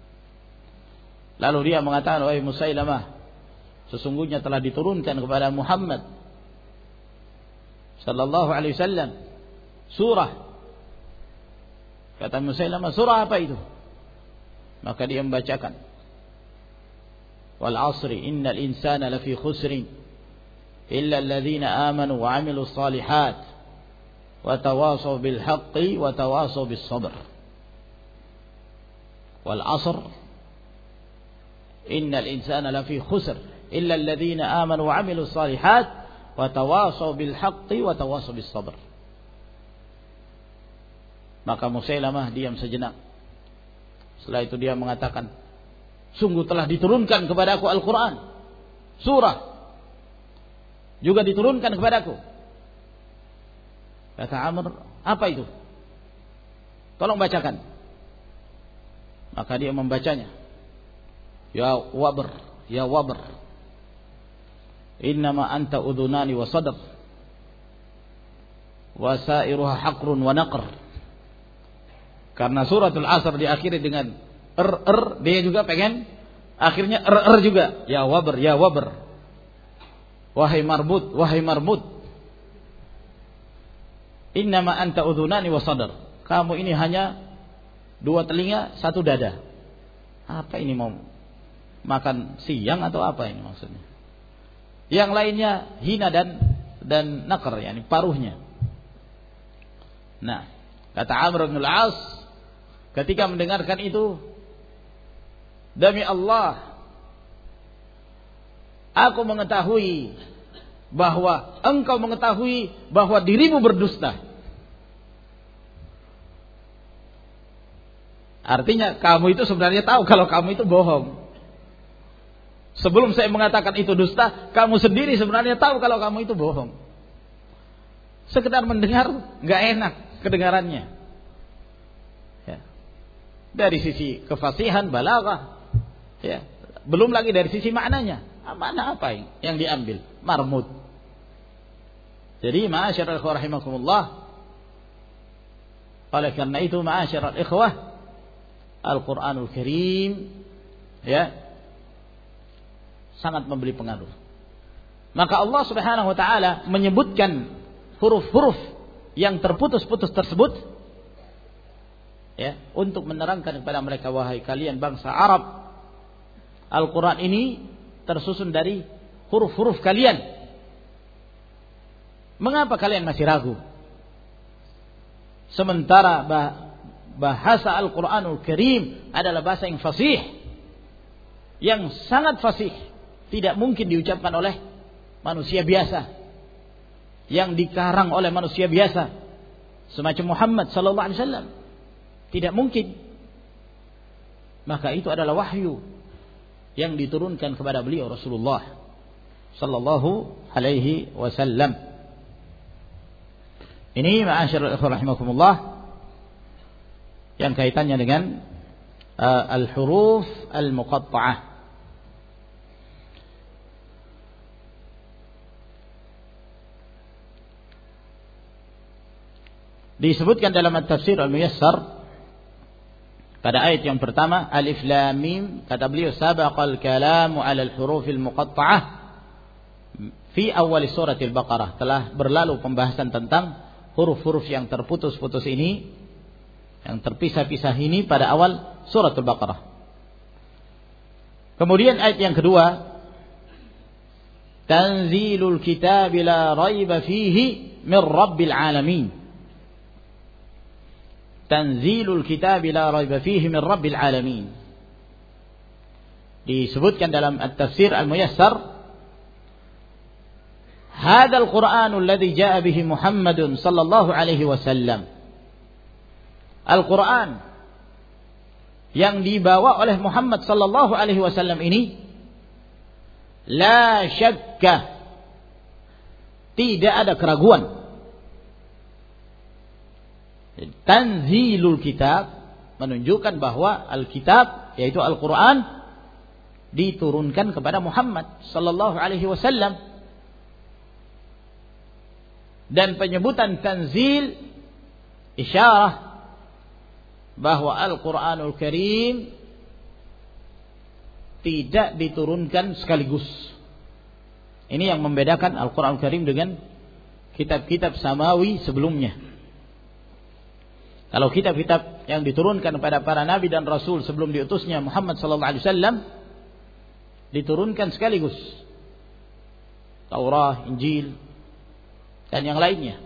Lalu dia mengatakan, wahai Musailamah, sesungguhnya telah diturunkan kepada Muhammad sallallahu alaihi wasallam surah. Kata Musailamah, surah apa itu? Maka dia membacakan, wal asri innal insana lafi khusrin illa alladhina amanu wa amilus salihat wa tawasaw bil haqqi wa tawasaw bis sabr. Wal asr innal insana lafi khusr illa alladhina amanu wa amilus salihat wa tawasaw bil haqqi wa tawasaw bis sabr. Maka Musailamah diam sejenak. Setelah itu dia mengatakan, sungguh telah diturunkan kepadaku Al-Quran, surah juga diturunkan kepadaku. Kata Amr, apa itu? Tolong bacakan. Maka dia membacanya. Ya wabr, ya wabr, innama anta udhunani wa sadr wa sairuha haqrun wa naqr. Karena suratul Asr diakhiri dengan dia juga pengen akhirnya juga. Ya wabr, ya wabr, wahai marbut, wahai marbut, innama anta udhunani wa sadr. Kamu ini hanya dua telinga, satu dada. Apa ini, mau makan siang atau apa ini maksudnya? Yang lainnya hina dan nakar, yakni paruhnya. Nah, kata Amr bin al-As ketika mendengarkan itu, demi Allah, aku mengetahui bahwa engkau mengetahui bahwa dirimu berdusta. Artinya kamu itu sebenarnya tahu kalau kamu itu bohong. Sebelum saya mengatakan itu dusta, kamu sendiri sebenarnya tahu kalau kamu itu bohong. Sekedar mendengar nggak enak kedengarannya. Ya. Dari sisi kefasihan, balaghah, ya. Belum lagi dari sisi maknanya. Makna apa yang diambil? Marmut. Jadi ma'asyiral ikhwah rahimakumullah, oleh karena itu ma'asyiral ikhwah, Al-Qur'anul Karim ya sangat memberi pengaruh. Maka Allah Subhanahu wa taala menyebutkan huruf-huruf yang terputus-putus tersebut ya, untuk menerangkan kepada mereka, wahai kalian bangsa Arab, Al-Qur'an ini tersusun dari huruf-huruf kalian. Mengapa kalian masih ragu? Sementara bahasa Al-Qur'anul Karim adalah bahasa yang fasih, yang sangat fasih, tidak mungkin diucapkan oleh manusia biasa, yang dikarang oleh manusia biasa semacam Muhammad sallallahu alaihi wasallam. Tidak mungkin. Maka itu adalah wahyu yang diturunkan kepada beliau Rasulullah sallallahu alaihi wasallam. Ini ma'asyiral ikhwah rahimakumullah yang kaitannya dengan al-huruf al-muqatta'ah. Disebutkan dalam at-tafsir al-muyassar pada ayat yang pertama, alif lam mim, kata beliau, sabaqal kalamu 'ala al-huruf al-muqatta'ah fi awal surah al-Baqarah. Telah berlalu pembahasan tentang huruf-huruf yang terputus-putus ini, yang terpisah-pisah ini pada awal surah al-Baqarah. Kemudian ayat yang kedua, tanzilul kitab la raiba fihi min rabbil alamin. Tanzilul kitab la raiba fihi min rabbil alamin. Disebutkan dalam at-tafsir al-muyassar hadzal Qur'anul ladzi jaa'a bihi Muhammadun sallallahu alaihi wasallam. Al-Qur'an yang dibawa oleh Muhammad sallallahu alaihi wasallam ini la syakka, tidak ada keraguan. Tanzilul kitab menunjukkan bahwa Alkitab yaitu Al-Qur'an diturunkan kepada Muhammad sallallahu alaihi wasallam. Dan penyebutan tanzil isyarah bahwa Al-Qur'anul Karim tidak diturunkan sekaligus. Ini yang membedakan Al-Qur'anul Karim dengan kitab-kitab samawi sebelumnya. Kalau kitab-kitab yang diturunkan kepada para nabi dan rasul sebelum diutusnya Muhammad sallallahu alaihi wasallam diturunkan sekaligus. Taurat, Injil dan yang lainnya.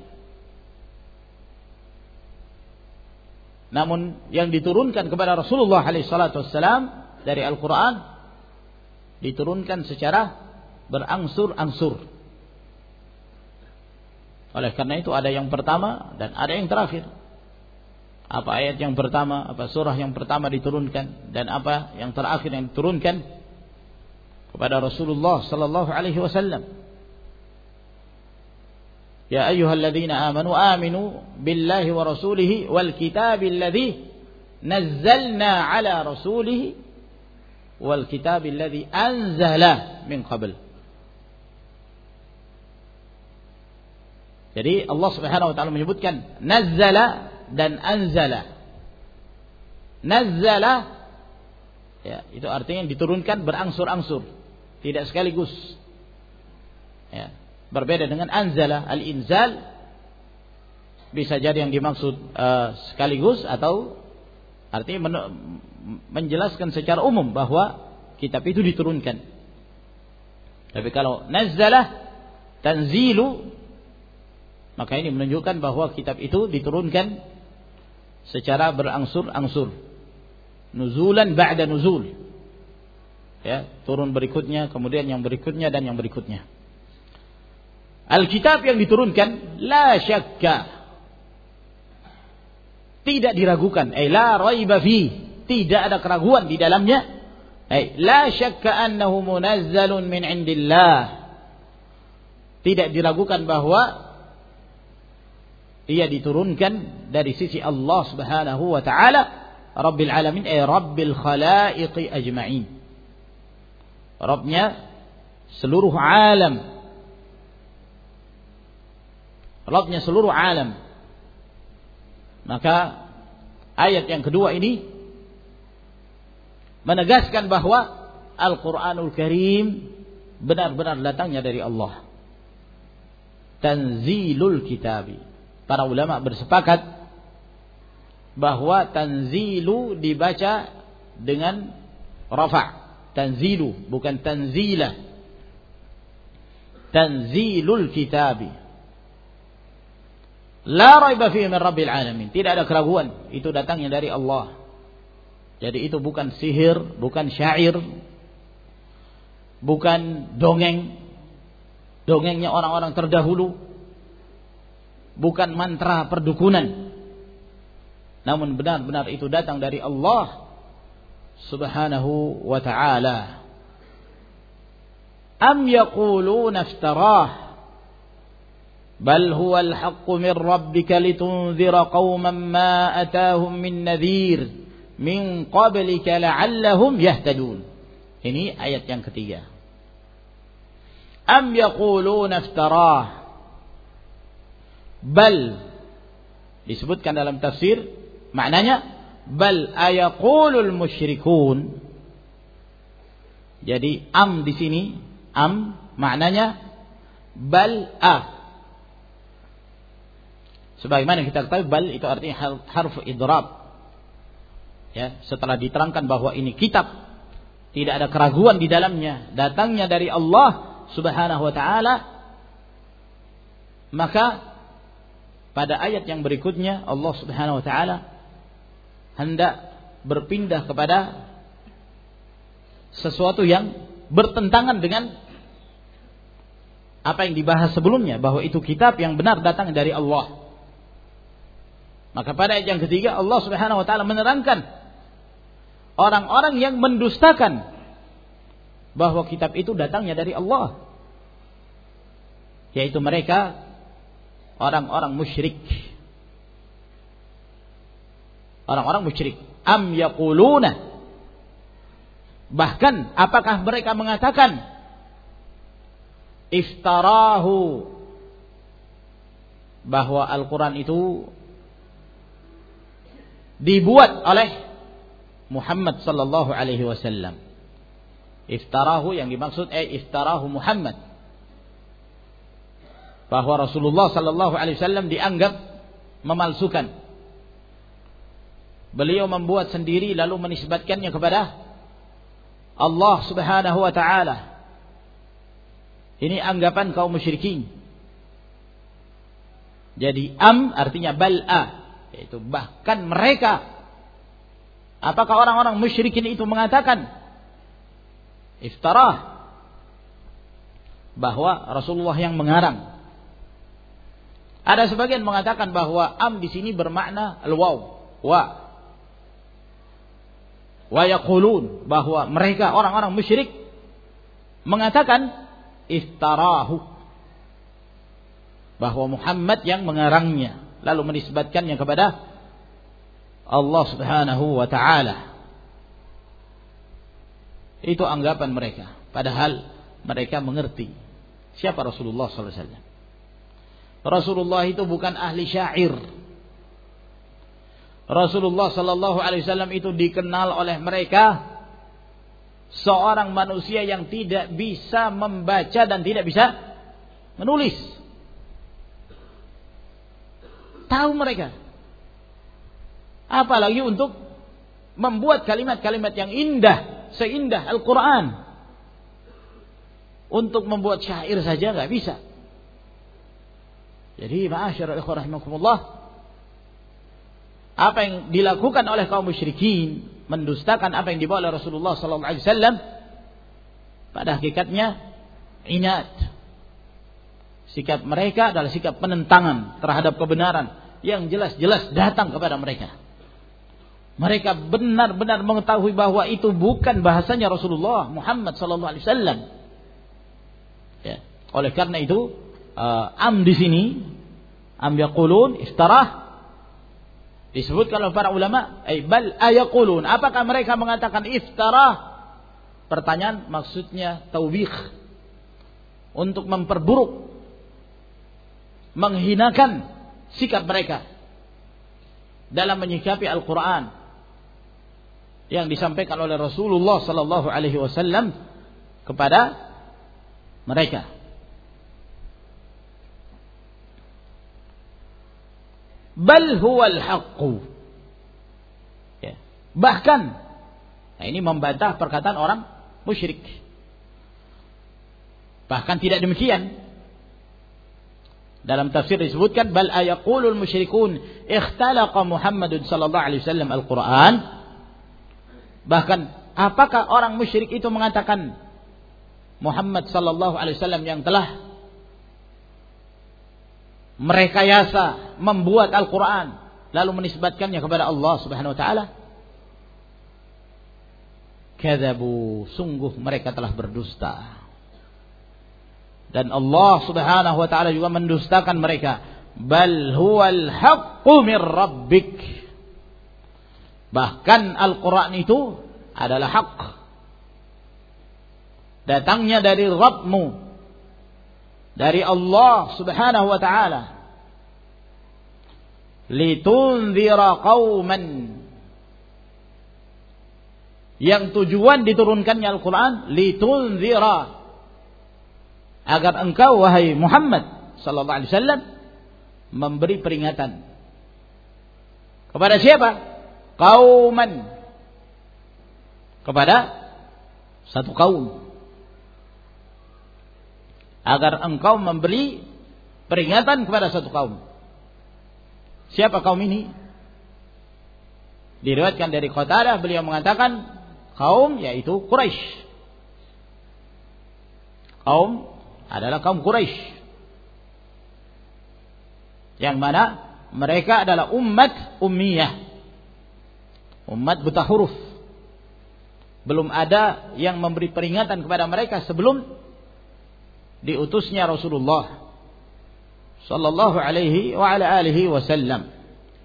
Namun yang diturunkan kepada Rasulullah alaihi salatu wassalam dari Al-Qur'an diturunkan secara berangsur-angsur. Oleh karena itu ada yang pertama dan ada yang terakhir. Apa ayat yang pertama, apa surah yang pertama diturunkan dan apa yang terakhir yang diturunkan kepada Rasulullah sallallahu alaihi wasallam. Ya ayyuhalladzina amanu aminu billahi wa rasulihi wal kitabil ladzi nazzalna ala rasulihi wal kitabil ladzi anzala min qabl. Jadi Allah Subhanahu wa taala menyebutkan nazzala dan anzala. Nazzala ya, itu artinya diturunkan berangsur-angsur, tidak sekaligus. Ya, berbeda dengan anzala, al-inzal bisa jadi yang dimaksud sekaligus atau artinya menjelaskan secara umum bahwa kitab itu diturunkan. Tapi kalau nazzala tanzilu, maka ini menunjukkan bahwa kitab itu diturunkan secara berangsur-angsur. Nuzulan ba'da nuzul. Ya, turun berikutnya, kemudian yang berikutnya dan yang berikutnya. Alkitab yang diturunkan la syakka, tidak diragukan, la raiba fi, tidak ada keraguan di dalamnya. La syakka annahu munazzalun min indillah. Tidak diragukan bahwa ia diturunkan dari sisi Allah Subhanahu wa taala, Rabbil alamin, Rabbil khalaiqi ajma'in. Rabbnya seluruh alam. Rabbnya seluruh alam. Maka ayat yang kedua ini menegaskan bahwa Al-Qur'anul Karim benar-benar datangnya dari Allah. Tanzilul kitabi. Para ulama bersepakat bahwa tanzilu dibaca dengan rafa'. Tanzilu bukan tanzila. Tanzilul kitabi. La raiba fihi min rabbil alamin. Tidak ada keraguan, itu datangnya dari Allah. Jadi itu bukan sihir, bukan syair, bukan dongeng. Dongengnya orang-orang terdahulu, bukan mantra perdukunan, namun benar-benar itu datang dari Allah Subhanahu wa ta'ala. Am yaquluna iftarah bal huwa al-haqqu min rabbika litunzira qauman ma atahum min nadhir min qablika la'allahum yahtadun. Ini ayat yang ketiga. Am yaquluna iftarah, bal disebutkan dalam tafsir maknanya bal ayaqulul musyrikun. Jadi am di sini, am maknanya bal sebagaimana kita ketahui bal itu artinya harf idrab. Ya, setelah diterangkan bahwa ini kitab tidak ada keraguan di dalamnya, datangnya dari Allah Subhanahu wa taala, maka pada ayat yang berikutnya Allah Subhanahu wa taala hendak berpindah kepada sesuatu yang bertentangan dengan apa yang dibahas sebelumnya, bahwa itu kitab yang benar datang dari Allah. Maka pada ayat yang ketiga Allah Subhanahu wa taala menerangkan orang-orang yang mendustakan bahwa kitab itu datangnya dari Allah, yaitu mereka orang-orang musyrik. Orang-orang musyrik. Am yaquluna, bahkan apakah mereka mengatakan iftarahu, bahwa Al-Quran itu dibuat oleh Muhammad sallallahu alaihi wasallam. Iftarahu yang dimaksud iftarahu Muhammad, bahwa Rasulullah sallallahu alaihi wasallam dianggap memalsukan. Beliau membuat sendiri lalu menisbatkannya kepada Allah Subhanahu wa taala. Ini anggapan kaum musyrikin. Jadi artinya bal'a, yaitu bahkan mereka. Apakah orang-orang musyrikin itu mengatakan iftarah, bahwa Rasulullah yang mengarang? Ada sebagian mengatakan bahwa di sini bermakna al-waw, wa yaqulun, bahwa mereka orang-orang musyrik mengatakan iftarahu, bahwa Muhammad yang mengarangnya lalu menisbatkannya kepada Allah Subhanahu wa taala. Itu anggapan mereka, padahal mereka mengerti siapa Rasulullah sallallahu alaihi wasallam. Rasulullah itu bukan ahli syair. Rasulullah sallallahu alaihi wasallam itu dikenal oleh mereka seorang manusia yang tidak bisa membaca dan tidak bisa menulis. Tahu mereka. Apalagi untuk membuat kalimat-kalimat yang indah, seindah Al-Quran. Untuk membuat syair saja nggak bisa. Jadi ma'asyarul ikhwah rahimakumullah, apa yang dilakukan oleh kaum musyrikin, mendustakan apa yang dibawa oleh Rasulullah sallallahu alaihi wasallam, pada hakikatnya inat. Sikap mereka adalah sikap penentangan terhadap kebenaran yang jelas-jelas datang kepada mereka. Mereka benar-benar mengetahui bahwa itu bukan bahasanya Rasulullah Muhammad sallallahu alaihi wasallam. Ya, oleh karena itu di sini yaqulun iftarah disebutkan oleh para ulama bal ayaqulun, apakah mereka mengatakan iftarah? Pertanyaan maksudnya taubih, untuk memperburuk, menghinakan sikap mereka dalam menyikapi Al-Quran yang disampaikan oleh Rasulullah sallallahu alaihi wasallam kepada mereka. Bal huwal haqqu. Ya. Bahkan ini membantah perkataan orang musyrik. Bahkan tidak demikian. Dalam tafsir disebutkan bal ayaqulul musyrikun ikhtalaqa Muhammadun sallallahu alaihi wasallam al-Qur'an. Bahkan apakah orang musyrik itu mengatakan Muhammad sallallahu alaihi wasallam yang telah merekayasa membuat Al-Quran lalu menisbatkannya kepada Allah Subhanahu wa taala? Kadzabu, sungguh mereka telah berdusta. Dan Allah Subhanahu wa taala juga mendustakan mereka. Bal huwal haqqu mir rabbik. Bahkan Al-Quran itu adalah hak, datangnya dari Rabbmu, dari Allah Subhanahu wa taala. Litunzira qauman, yang tujuan diturunkannya Al-Quran litunzira, agar engkau wahai Muhammad sallallahu alaihi wasallam memberi peringatan kepada siapa? Qauman, kepada satu kaum, agar engkau memberi peringatan kepada satu kaum. Siapa kaum ini? Diriwayatkan dari Qatadah, beliau mengatakan kaum yaitu Quraisy, kaum adalah kaum Quraisy. Yang mana mereka adalah umat ummiyah, umat buta huruf. Belum ada yang memberi peringatan kepada mereka sebelum diutusnya Rasulullah sallallahu alaihi wa ala alihi wasallam.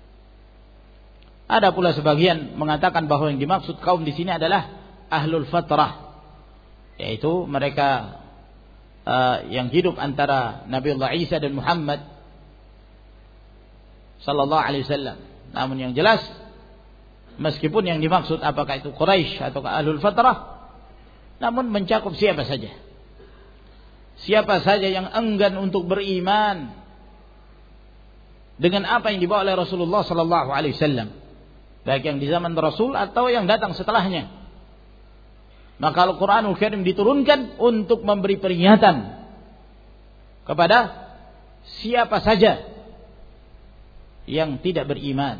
Ada pula sebagian mengatakan bahwa yang dimaksud kaum di sini adalah ahlul fatrah, yaitu mereka yang hidup antara Nabiullah Isa dan Muhammad sallallahu alaihi wasallam. Namun yang jelas, meskipun yang dimaksud apakah itu Quraisy atau ahlul fatrah, namun mencakup siapa saja. Siapa saja yang enggan untuk beriman dengan apa yang dibawa oleh Rasulullah sallallahu alaihi wasallam, baik yang di zaman Rasul atau yang datang setelahnya. Maka Al-Qur'anul Karim diturunkan untuk memberi peringatan kepada siapa saja yang tidak beriman.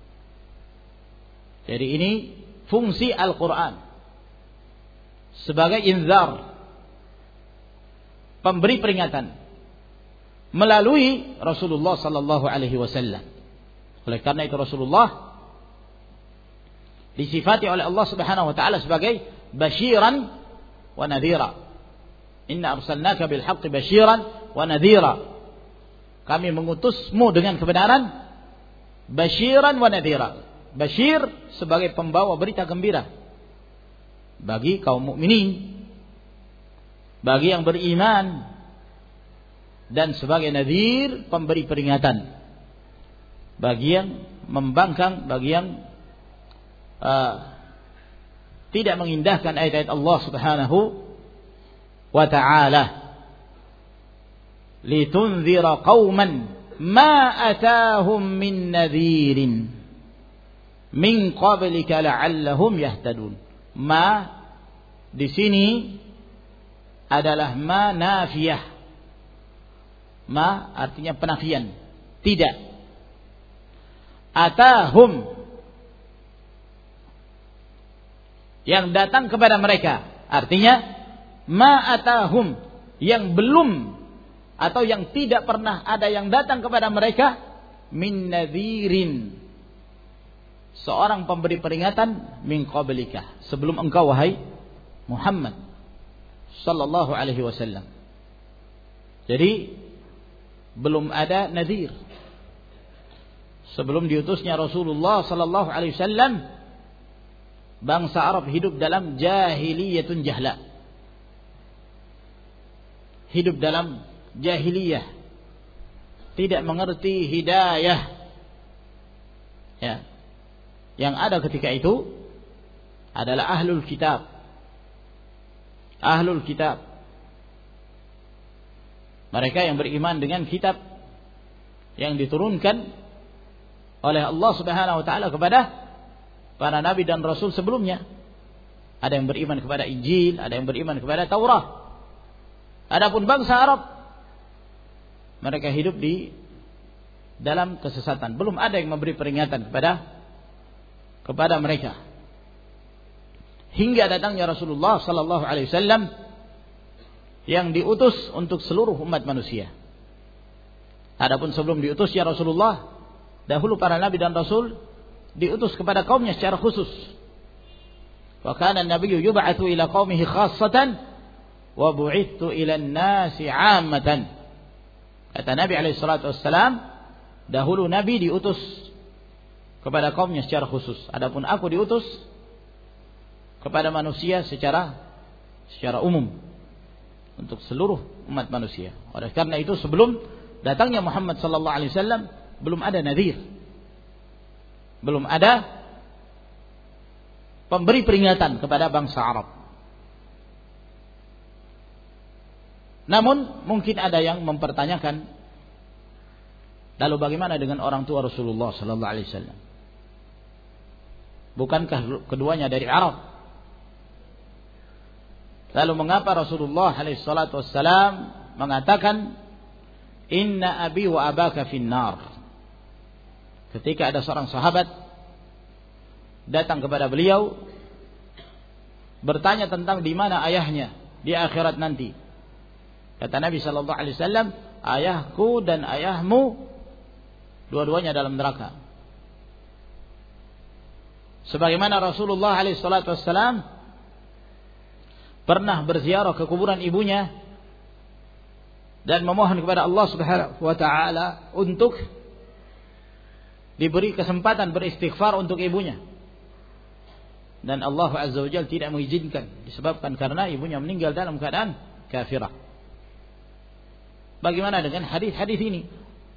Jadi ini fungsi Al-Qur'an sebagai inzar, pemberi peringatan melalui Rasulullah sallallahu alaihi wasallam. Oleh karena itu Rasulullah disifati oleh Allah Subhanahu wa taala sebagai basyiran wa nadhira. Inna arsalnaka bil haqqi basyiran wa nadhira. Kami mengutusmu dengan kebenaran, basyiran wa nadhira. Basyir sebagai pembawa berita gembira bagi kaum mukminin, bagi yang beriman, dan sebagai nadhir, pemberi peringatan bagi yang membangkang, bagi yang tidak mengindahkan ayat-ayat Allah Subhanahu wa ta'ala. Litunzira qauman ma atahum min nadhirin min qablika la'allahum yahtadun. Ma di sini adalah ma nafiyah. Ma artinya penafian, tidak. Atahum, yang datang kepada mereka, artinya ma atahum, yang belum atau yang tidak pernah ada yang datang kepada mereka, min nadhirin, seorang pemberi peringatan, min qablika, sebelum engkau wahai Muhammad sallallahu alaihi wasallam. Jadi belum ada nadhir sebelum diutusnya Rasulullah sallallahu alaihi wasallam. Bangsa Arab hidup dalam jahiliyatun jahla, hidup dalam jahiliyah, tidak mengerti hidayah. Ya, yang ada ketika itu adalah ahlul kitab. Ahlul kitab, mereka yang beriman dengan kitab yang diturunkan oleh Allah Subhanahu wa taala kepada para nabi dan rasul sebelumnya. Ada yang beriman kepada Injil, ada yang beriman kepada Taurat. Adapun bangsa Arab, mereka hidup di dalam kesesatan. Belum ada yang memberi peringatan kepada mereka. Hingga datangnya Rasulullah sallallahu alaihi wasallam yang diutus untuk seluruh umat manusia. Adapun sebelum diutusnya Rasulullah, dahulu para nabi dan rasul diutus kepada kaumnya secara khusus. Wa kana an-nabiyyu yub'atsu ila qaumihi khassatan wa bu'itsu ila an-nasi 'ammatan. Kata Nabi alaihi salatu wassalam, dahulu nabi diutus kepada kaumnya secara khusus. Adapun aku diutus kepada manusia secara umum, untuk seluruh umat manusia. Oleh karena itu sebelum datangnya Muhammad sallallahu alaihi wasallam belum ada nadhir, belum ada pemberi peringatan kepada bangsa Arab. Namun mungkin ada yang mempertanyakan, lalu bagaimana dengan orang tua Rasulullah sallallahu alaihi wasallam? Bukankah keduanya dari Arab? Lalu mengapa Rasulullah alaihi salatu wassalam mengatakan inna abi wa abaka finnar? Ketika ada seorang sahabat datang kepada beliau bertanya tentang di mana ayahnya di akhirat nanti. Kata Nabi sallallahu alaihi wasallam, ayahku dan ayahmu dua-duanya dalam neraka. Sebagaimana Rasulullah alaihi salatu wasallam pernah berziarah ke kuburan ibunya dan memohon kepada Allah Subhanahu wa taala untuk diberi kesempatan beristighfar untuk ibunya. Dan Allah Azza wa Jalla tidak mengizinkan, disebabkan karena ibunya meninggal dalam keadaan kafirah. Bagaimana dengan hadis-hadis ini?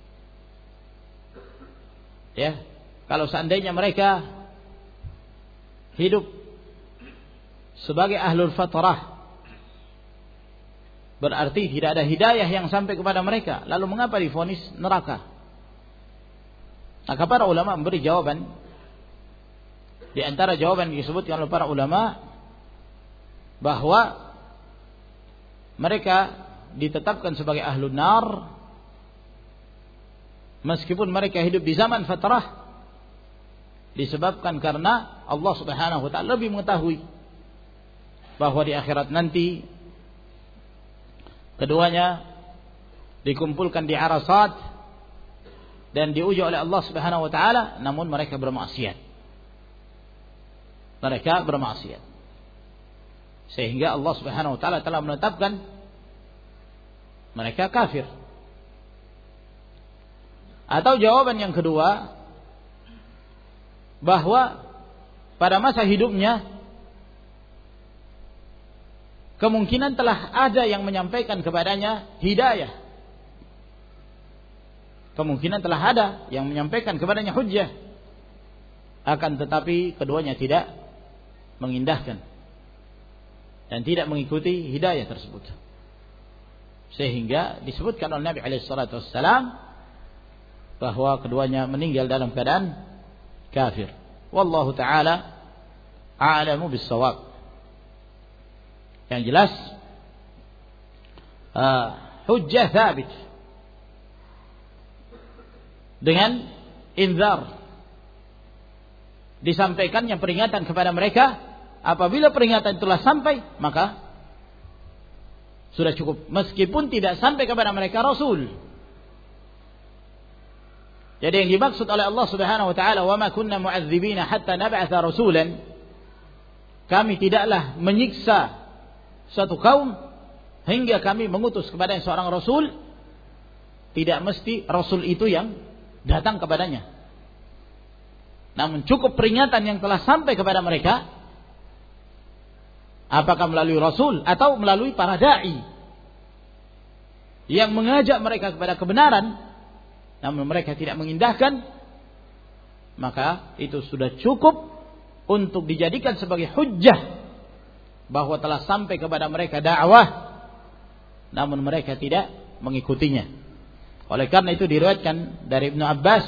Ya, kalau seandainya mereka hidup sebagai ahlul fatrah, berarti tidak ada hidayah yang sampai kepada mereka. Lalu mengapa divonis neraka? Maka para ulama memberi jawaban. Di antara jawaban yang disebutkan oleh para ulama bahwa mereka ditetapkan sebagai ahlun nar meskipun mereka hidup di zaman fatrah, disebabkan karena Allah Subhanahu wa taala lebih mengetahui bahwa di akhirat nanti keduanya dikumpulkan di Arasat dan diuji oleh Allah Subhanahu wa taala, namun mereka bermaksiat. Sehingga Allah Subhanahu wa taala telah menetapkan mereka kafir. Atau jawaban yang kedua, bahwa pada masa hidupnya kemungkinan telah ada yang menyampaikan kepadanya hidayah. Kemungkinan telah ada yang menyampaikan kepadanya hujjah. Akan tetapi keduanya tidak mengindahkan dan tidak mengikuti hidayah tersebut. Sehingga disebutkan oleh Nabi SAW bahwa keduanya meninggal dalam keadaan kafir. Wallahu ta'ala a'lamu bis-shawab. Yang jelas hujjah thabit dengan inzar, disampaikannya peringatan kepada mereka. Apabila peringatan itulah sampai, maka sudah cukup, meskipun tidak sampai kepada mereka Rasul. Jadi yang dimaksud oleh Allah Subhanahu wa taala, "Wa ma kunna mu'adzibina hatta nab'atha rasulan." Kami tidaklah menyiksa suatu kaum hingga kami mengutus kepada seorang rasul. Tidak mesti rasul itu yang datang kepadanya, namun cukup peringatan yang telah sampai kepada mereka, apakah melalui rasul atau melalui para dai yang mengajak mereka kepada kebenaran, namun mereka tidak mengindahkan, maka itu sudah cukup untuk dijadikan sebagai hujjah bahwa telah sampai kepada mereka dakwah, namun mereka tidak mengikutinya. Oleh karena itu diriwayatkan dari Ibnu Abbas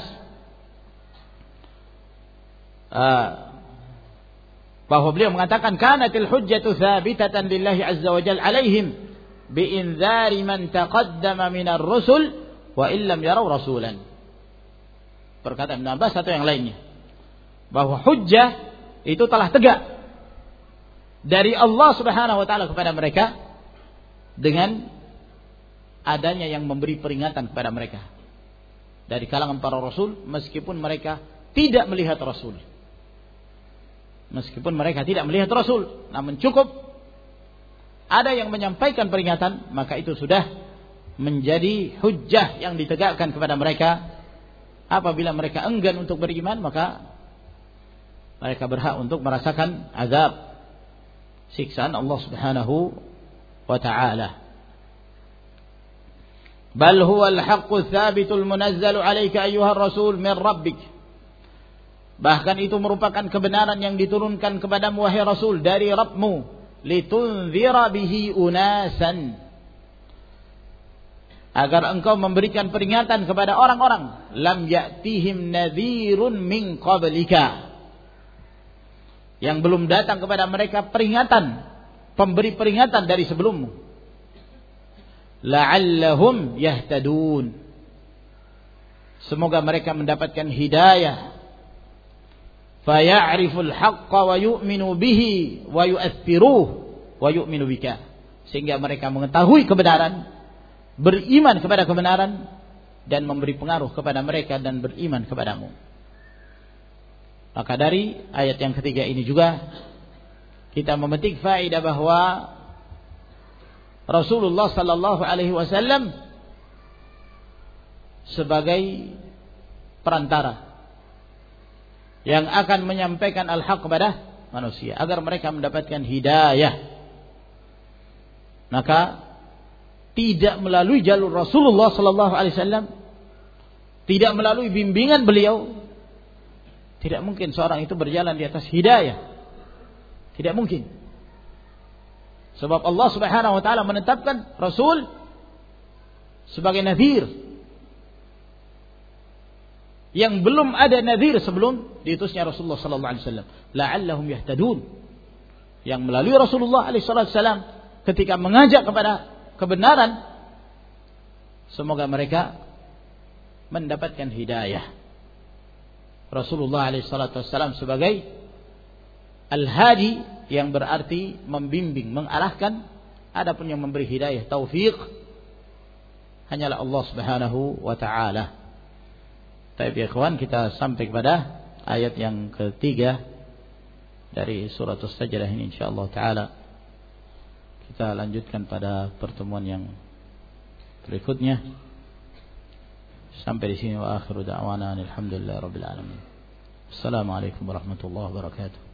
bahwa beliau mengatakan, kanatil hujjatu thabitatan lillahi azza wa jalla alaihim bi'inzari man taqaddama minar rusul wa illam yarau rasulan. Perkataan Ibnu Abbas atau yang lainnya, bahwa hujjah itu telah tegak dari Allah Subhanahu wa taala kepada mereka dengan adanya yang memberi peringatan kepada mereka dari kalangan para rasul, meskipun mereka tidak melihat rasul. Meskipun mereka tidak melihat rasul, namun cukup ada yang menyampaikan peringatan, maka itu sudah menjadi hujjah yang ditegakkan kepada mereka. Apabila mereka enggan untuk beriman, maka mereka berhak untuk merasakan azab, siksaan Allah Subhanahu wa ta'ala. Bal huwa al-haqqu tsabitul munazzalu 'alaika ayyuhar rasul min rabbik. Bahkan itu merupakan kebenaran yang diturunkan kepadamu wahai Rasul dari Rabbmu, litunzira bihi unasan, agar engkau memberikan peringatan kepada orang-orang, lam ya'tihim nadhirun min qablika, yang belum datang kepada mereka peringatan, pemberi peringatan dari sebelummu, la'allahum yahtadun, semoga mereka mendapatkan hidayah, faya'riful haqqa wa yu'minu bihi wa yu'athiruhu wa yu'minu bika, sehingga mereka mengetahui kebenaran beriman kepada kebenaran dan memberi pengaruh kepada mereka dan beriman kepadamu. Maka dari ayat yang ketiga ini juga kita memetik faedah bahwa Rasulullah sallallahu alaihi wasallam sebagai perantara yang akan menyampaikan al-haq kepada manusia agar mereka mendapatkan hidayah. Maka tidak melalui jalur Rasulullah sallallahu alaihi wasallam, tidak melalui bimbingan beliau, tidak mungkin seorang itu berjalan di atas hidayah. Tidak mungkin. Sebab Allah Subhanahu wa taala menetapkan Rasul sebagai nadhir. Yang belum ada nadhir sebelum diutusnya Rasulullah sallallahu alaihi wasallam, la'allahum yahtadun. Yang melalui Rasulullah alaihi wasallam ketika mengajak kepada kebenaran, semoga mereka mendapatkan hidayah. Rasulullah alaihi wasallam sebagai al-hadi yang berarti membimbing, mengarahkan. Adapun yang memberi hidayah, taufik, hanyalah Allah Subhanahu wa taala. Baik ya kawan, kita sampai kepada ayat yang ketiga dari surat As-Sajdah ini insyaallah taala. Kita lanjutkan pada pertemuan yang berikutnya. Sampai di sini wa akhiru da'wana alhamdulillah rabbil alamin. Assalamualaikum warahmatullahi wabarakatuh.